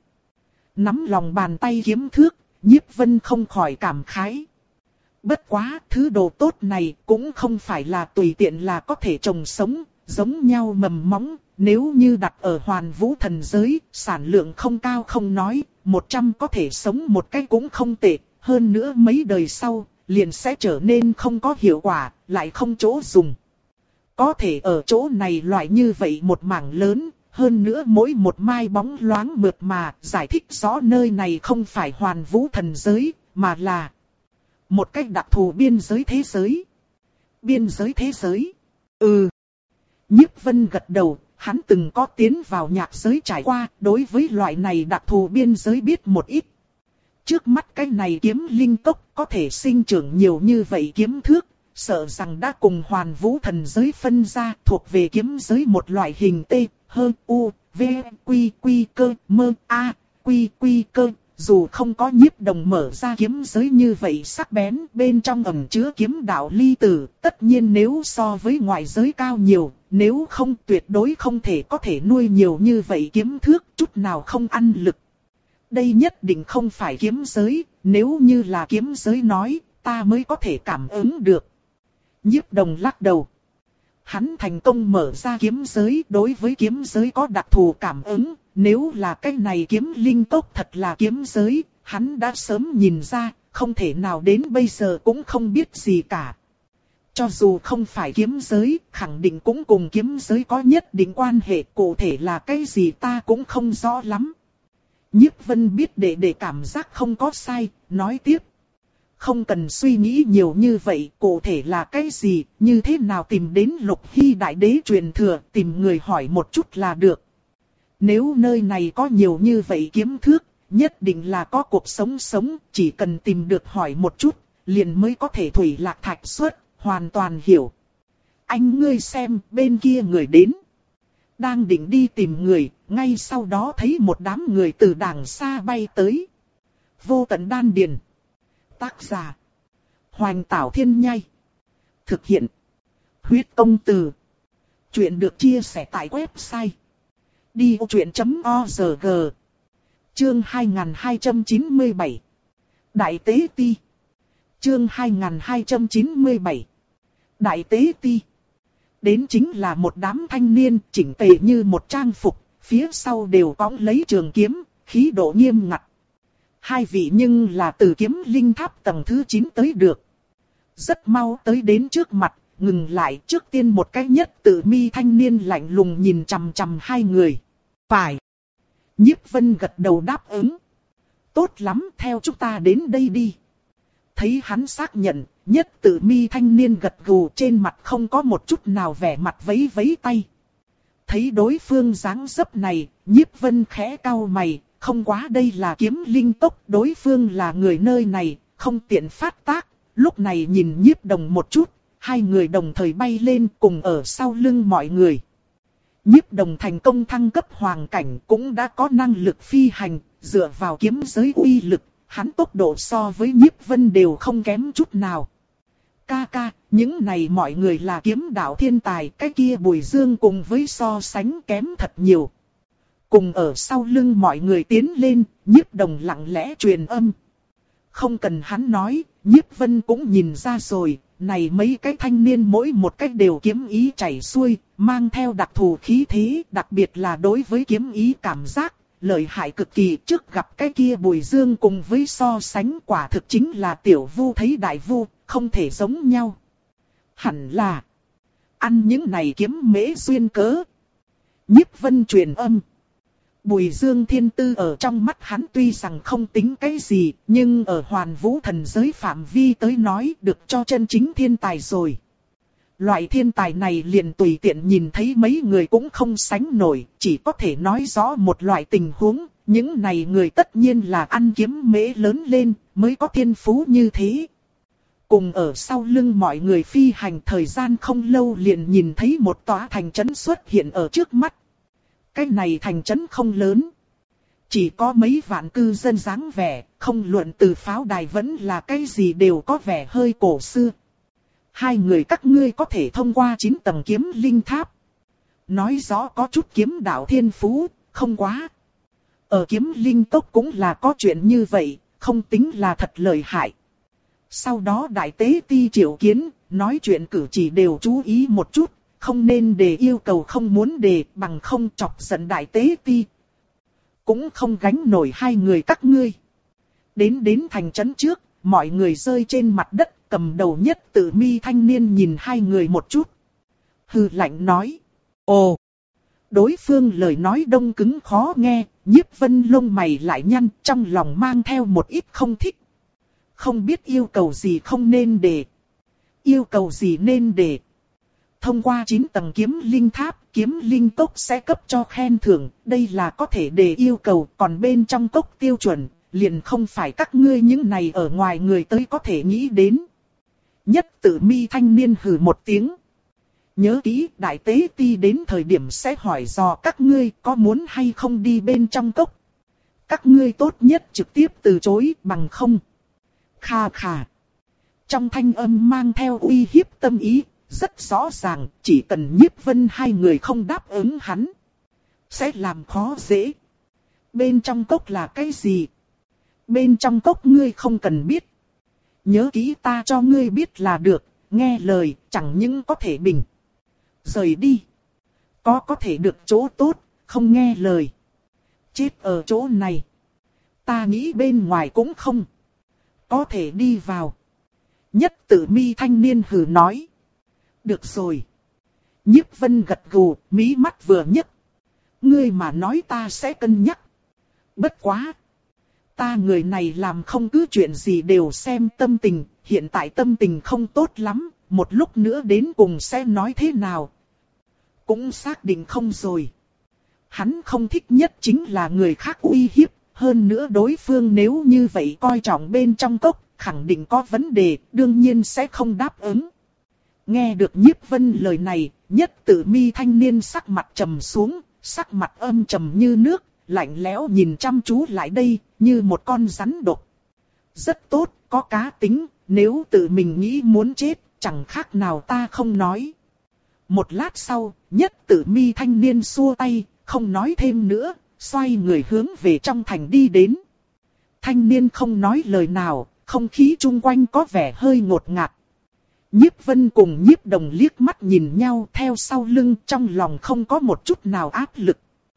Nắm lòng bàn tay kiếm thước, Nhiếp Vân không khỏi cảm khái. Bất quá, thứ đồ tốt này cũng không phải là tùy tiện là có thể trồng sống, giống nhau mầm móng. Nếu như đặt ở Hoàn Vũ thần giới, sản lượng không cao không nói, một trăm có thể sống một cách cũng không tệ, hơn nữa mấy đời sau, liền sẽ trở nên không có hiệu quả, lại không chỗ dùng. Có thể ở chỗ này loại như vậy một mảng lớn, hơn nữa mỗi một mai bóng loáng mượt mà, giải thích rõ nơi này không phải Hoàn Vũ thần giới, mà là một cách đặc thù biên giới thế giới. Biên giới thế giới? Ừ. Nhiếp Vân gật đầu. Hắn từng có tiến vào nhạc giới trải qua, đối với loại này đặc thù biên giới biết một ít. Trước mắt cái này kiếm linh cốc có thể sinh trưởng nhiều như vậy kiếm thước, sợ rằng đã cùng Hoàn Vũ thần giới phân ra, thuộc về kiếm giới một loại hình T, H, U, V, Quy, Quy, Cơ, Mơ, A, Quy, Quy, Cơ. Dù không có Nhiếp Đồng mở ra kiếm giới như vậy sắc bén, bên trong ẩn chứa kiếm đạo ly tử, tất nhiên nếu so với ngoại giới cao nhiều, nếu không tuyệt đối không thể có thể nuôi nhiều như vậy kiếm thước, chút nào không ăn lực. Đây nhất định không phải kiếm giới, nếu như là kiếm giới nói, ta mới có thể cảm ứng được. Nhiếp Đồng lắc đầu. Hắn thành công mở ra kiếm giới, đối với kiếm giới có đặc thù cảm ứng. Nếu là cái này kiếm linh tốc thật là kiếm giới, hắn đã sớm nhìn ra, không thể nào đến bây giờ cũng không biết gì cả. Cho dù không phải kiếm giới, khẳng định cũng cùng kiếm giới có nhất định quan hệ, cụ thể là cái gì ta cũng không rõ lắm. Nhiếp Vân biết để để cảm giác không có sai, nói tiếp. Không cần suy nghĩ nhiều như vậy, cụ thể là cái gì, như thế nào tìm đến Lục Hy đại đế truyền thừa, tìm người hỏi một chút là được. Nếu nơi này có nhiều như vậy kiếm thước, nhất định là có cuộc sống sống, chỉ cần tìm được hỏi một chút, liền mới có thể thủy lạc thạch xuất, hoàn toàn hiểu. Anh ngươi xem, bên kia người đến. Đang định đi tìm người, ngay sau đó thấy một đám người từ đàng xa bay tới. Vô Tận Đan Điền. Tác giả. Hoành Tảo Thiên Nhai. Thực hiện. Huyết Công Từ. Chuyện được chia sẻ tại website đi ô chuyện chấm org. Chương hai nghìn hai trăm chín mươi bảy. Đại Tế Ti. Chương hai nghìn hai trăm chín mươi bảy. Đại Tế Ti. Đến chính là một đám thanh niên chỉnh tề như một trang phục, phía sau đều cõng lấy trường kiếm, khí độ nghiêm ngặt. Hai vị nhưng là từ kiếm linh tháp tầng thứ chín tới được. Rất mau tới đến trước mặt, ngừng lại trước tiên một cái nhất tự mi thanh niên lạnh lùng nhìn chằm chằm hai người. Phải. Nhiếp Vân gật đầu đáp ứng. Tốt lắm, theo chúng ta đến đây đi. Thấy hắn xác nhận, Nhất Tự Mi thanh niên gật gù, trên mặt không có một chút nào vẻ mặt vẫy vẫy tay. Thấy đối phương dáng dấp này, Nhiếp Vân khẽ cau mày, không quá đây là Kiếm Linh tốc, đối phương là người nơi này, không tiện phát tác. Lúc này nhìn Nhiếp Đồng một chút, hai người đồng thời bay lên cùng ở sau lưng mọi người. Nhiếp Đồng thành công thăng cấp hoàng cảnh, cũng đã có năng lực phi hành, dựa vào kiếm giới uy lực, hắn tốc độ so với Nhiếp Vân đều không kém chút nào. Ca ca, những này mọi người là kiếm đạo thiên tài, cái kia Bùi Dương cùng với so sánh kém thật nhiều. Cùng ở sau lưng mọi người tiến lên, Nhiếp Đồng lặng lẽ truyền âm. Không cần hắn nói, Nhiếp Vân cũng nhìn ra rồi, này mấy cái thanh niên mỗi một cách đều kiếm ý chảy xuôi, mang theo đặc thù khí thế, đặc biệt là đối với kiếm ý cảm giác, lợi hại cực kỳ. Trước gặp cái kia Bùi Dương cùng với so sánh quả thực chính là tiểu vu thấy đại vu, không thể giống nhau. Hẳn là ăn những này kiếm mễ duyên cớ. Nhiếp Vân truyền âm. Bùi Dương thiên tư ở trong mắt hắn tuy rằng không tính cái gì, nhưng ở hoàn vũ thần giới phạm vi tới nói được cho chân chính thiên tài rồi. Loại thiên tài này liền tùy tiện nhìn thấy mấy người cũng không sánh nổi, chỉ có thể nói rõ một loại tình huống, những này người tất nhiên là ăn kiếm mễ lớn lên, mới có thiên phú như thế. Cùng ở sau lưng mọi người phi hành, thời gian không lâu liền nhìn thấy một tòa thành trấn xuất hiện ở trước mắt. Cái này thành trấn không lớn, chỉ có mấy vạn cư dân dáng vẻ, không luận từ pháo đài vẫn là cái gì đều có vẻ hơi cổ xưa. Hai người các ngươi có thể thông qua chín tầng kiếm linh tháp. Nói rõ có chút kiếm đạo thiên phú, không quá. Ở kiếm linh tốc cũng là có chuyện như vậy, không tính là thật lợi hại. Sau đó đại tế ti triệu kiến, nói chuyện cử chỉ đều chú ý một chút. Không nên để yêu cầu không muốn để, bằng không chọc giận đại tế ti. Cũng không gánh nổi hai người các ngươi. Đến đến thành trấn trước, mọi người rơi trên mặt đất, cầm đầu Nhất Tự Mi thanh niên nhìn hai người một chút. Hừ lạnh nói. Ồ! Đối phương lời nói đông cứng khó nghe, Nhiếp Vân lông mày lại nhăn, trong lòng mang theo một ít không thích. Không biết yêu cầu gì không nên để. Yêu cầu gì nên để. Thông qua chín tầng kiếm linh tháp, kiếm linh cốc sẽ cấp cho khen thưởng, đây là có thể để yêu cầu, còn bên trong cốc tiêu chuẩn, liền không phải các ngươi những này ở ngoài người tới có thể nghĩ đến. Nhất Tự Mi thanh niên hừ một tiếng. Nhớ kỹ, đại tế ti đến thời điểm sẽ hỏi dò các ngươi có muốn hay không đi bên trong cốc. Các ngươi tốt nhất trực tiếp từ chối, bằng không. Kha khà. Trong thanh âm mang theo uy hiếp tâm ý. Rất rõ ràng, chỉ cần Nhiếp Vân hai người không đáp ứng hắn, sẽ làm khó dễ. Bên trong cốc là cái gì? Bên trong cốc ngươi không cần biết. Nhớ kỹ ta cho ngươi biết là được, nghe lời, chẳng những có thể bình. Rời đi. Có có thể được chỗ tốt, không nghe lời. Chết ở chỗ này. Ta nghĩ bên ngoài cũng không. Có thể đi vào. Nhất Tự Mi thanh niên hừ nói. Được rồi. Nhiếp Vân gật gù, mí mắt vừa nhấc. Ngươi mà nói ta sẽ cân nhắc. Bất quá. Ta người này làm không cứ chuyện gì đều xem tâm tình, hiện tại tâm tình không tốt lắm, một lúc nữa đến cùng sẽ nói thế nào. Cũng xác định không rồi. Hắn không thích nhất chính là người khác uy hiếp, hơn nữa đối phương nếu như vậy coi trọng bên trong cốc, khẳng định có vấn đề, đương nhiên sẽ không đáp ứng. Nghe được Nhiếp Vân lời này, Nhất Tự Mi thanh niên sắc mặt trầm xuống, sắc mặt âm trầm như nước, lạnh lẽo nhìn chăm chú lại đây, như một con rắn độc. Rất tốt, có cá tính, nếu tự mình nghĩ muốn chết, chẳng khác nào ta không nói. Một lát sau, Nhất Tự Mi thanh niên xua tay, không nói thêm nữa, xoay người hướng về trong thành đi đến. Thanh niên không nói lời nào, không khí chung quanh có vẻ hơi ngột ngạt. Nhiếp Vân cùng Nhiếp Đồng liếc mắt nhìn nhau theo sau lưng, trong lòng không có một chút nào áp lực.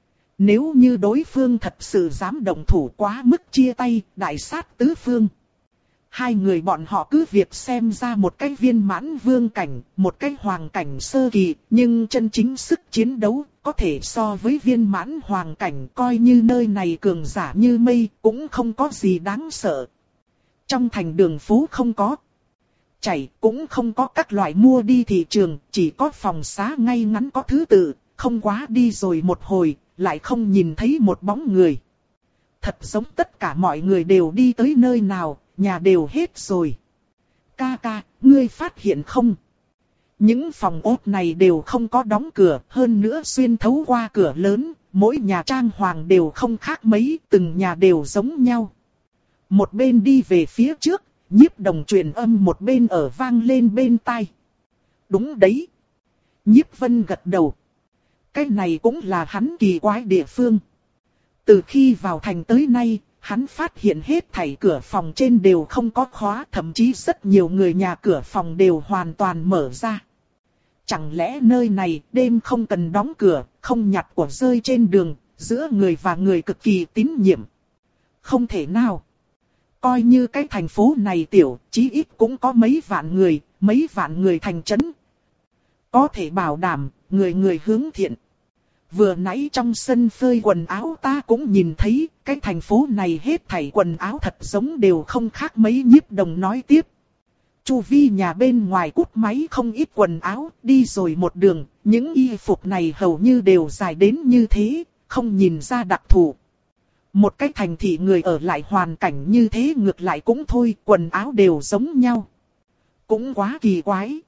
Nếu như đối phương thật sự dám động thủ quá mức chia tay, đại sát tứ phương. Hai người bọn họ cứ việc xem ra một cái viên mãn vương cảnh, một cái hoàng cảnh sơ kỳ, nhưng chân chính sức chiến đấu có thể so với viên mãn hoàng cảnh, coi như nơi này cường giả như mây cũng không có gì đáng sợ. Trong thành đường phố không có chảy, cũng không có các loại mua đi thị trường, chỉ có phòng xá ngay ngắn có thứ tự, không quá đi rồi một hồi, lại không nhìn thấy một bóng người. Thật giống tất cả mọi người đều đi tới nơi nào, nhà đều hết rồi. Ca ca, ngươi phát hiện không? Những phòng ốt này đều không có đóng cửa, hơn nữa xuyên thấu qua cửa lớn, mỗi nhà trang hoàng đều không khác mấy, từng nhà đều giống nhau. Một bên đi về phía trước, Nhiếp Đồng truyền âm một bên ở vang lên bên tai. Đúng đấy. Nhiếp Vân gật đầu. Cái này cũng là hắn kỳ quái địa phương. Từ khi vào thành tới nay, hắn phát hiện hết thảy cửa phòng trên đều không có khóa, thậm chí rất nhiều người nhà cửa phòng đều hoàn toàn mở ra. Chẳng lẽ nơi này đêm không cần đóng cửa, không nhặt của rơi trên đường, giữa người và người cực kỳ tín nhiệm? Không thể nào. Coi như cái thành phố này tiểu, chí ít cũng có mấy vạn người, mấy vạn người thành trấn. Có thể bảo đảm, người người hướng thiện. Vừa nãy trong sân phơi quần áo ta cũng nhìn thấy, cái thành phố này hết thảy quần áo thật giống đều không khác mấy. Nhiếp Đồng nói tiếp. Chu vi nhà bên ngoài cút máy không ít quần áo, đi rồi một đường, những y phục này hầu như đều dài đến như thế, không nhìn ra đặc thù. Một cái thành thị người ở lại hoàn cảnh như thế ngược lại cũng thôi, quần áo đều giống nhau. Cũng quá kỳ quái.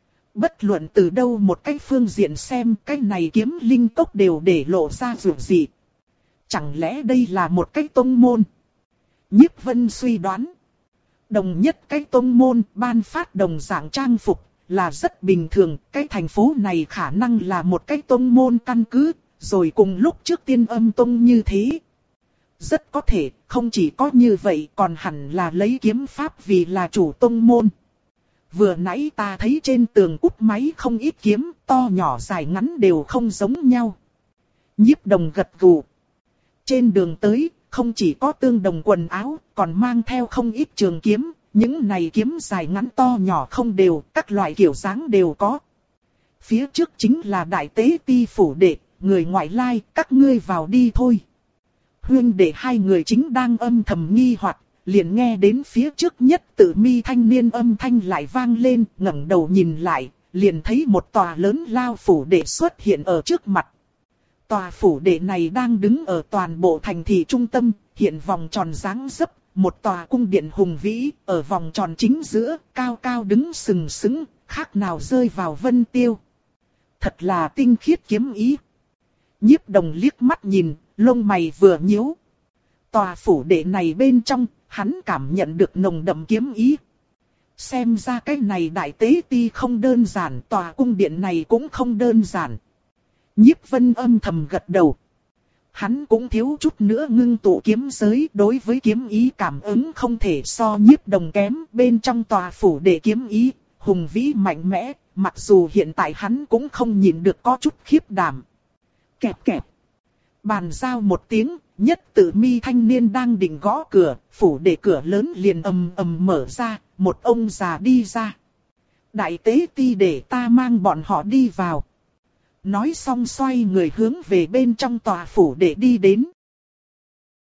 Bất luận từ đâu một cái phương diện xem, cái này kiếm linh cốc đều để lộ ra dù gì. Chẳng lẽ đây là một cái tông môn? Nhiếp Vân suy đoán. Đồng nhất cái tông môn ban phát đồng dạng trang phục là rất bình thường, cái thành phố này khả năng là một cái tông môn căn cứ, rồi cùng lúc trước Tiên Âm Tông như thế. Rất có thể, không chỉ có như vậy còn hẳn là lấy kiếm pháp vì là chủ tông môn. Vừa nãy ta thấy trên tường út máy không ít kiếm, to nhỏ dài ngắn đều không giống nhau. Nhiếp Đồng gật gù. Trên đường tới, không chỉ có tương đồng quần áo, còn mang theo không ít trường kiếm. Những này kiếm dài ngắn to nhỏ không đều, các loại kiểu dáng đều có. Phía trước chính là Đại Tế Ti phủ đệ, người ngoại lai, các ngươi vào đi thôi. Huyên đệ hai người chính đang âm thầm nghi hoặc, liền nghe đến phía trước nhất Tử Mi thanh niên âm thanh lại vang lên, ngẩng đầu nhìn lại, liền thấy một tòa lớn lao phủ đệ xuất hiện ở trước mặt. Tòa phủ đệ này đang đứng ở toàn bộ thành thị trung tâm, hiện vòng tròn dáng dấp, một tòa cung điện hùng vĩ, ở vòng tròn chính giữa, cao cao đứng sừng sững, khác nào rơi vào vân tiêu. Thật là tinh khiết kiếm ý. Nhiếp Đồng liếc mắt nhìn, lông mày vừa nhíu. Tòa phủ đệ này bên trong, hắn cảm nhận được nồng đậm kiếm ý. Xem ra cái này Đại Tế Ti không đơn giản, tòa cung điện này cũng không đơn giản. Nhiếp Vân âm thầm gật đầu. Hắn cũng thiếu chút nữa ngưng tụ kiếm giới, đối với kiếm ý cảm ứng không thể so Nhiếp Đồng kém. Bên trong tòa phủ đệ kiếm ý, hùng vĩ mạnh mẽ, mặc dù hiện tại hắn cũng không nhìn được có chút khiếp đảm. Kẹp kẹp. Bàn giao một tiếng, nhất Tử Mi thanh niên đang định gõ cửa, phủ đệ cửa lớn liền ầm ầm mở ra, một ông già đi ra. Đại Tế Ti để ta mang bọn họ đi vào. Nói xong xoay người hướng về bên trong tòa phủ đệ đi đến.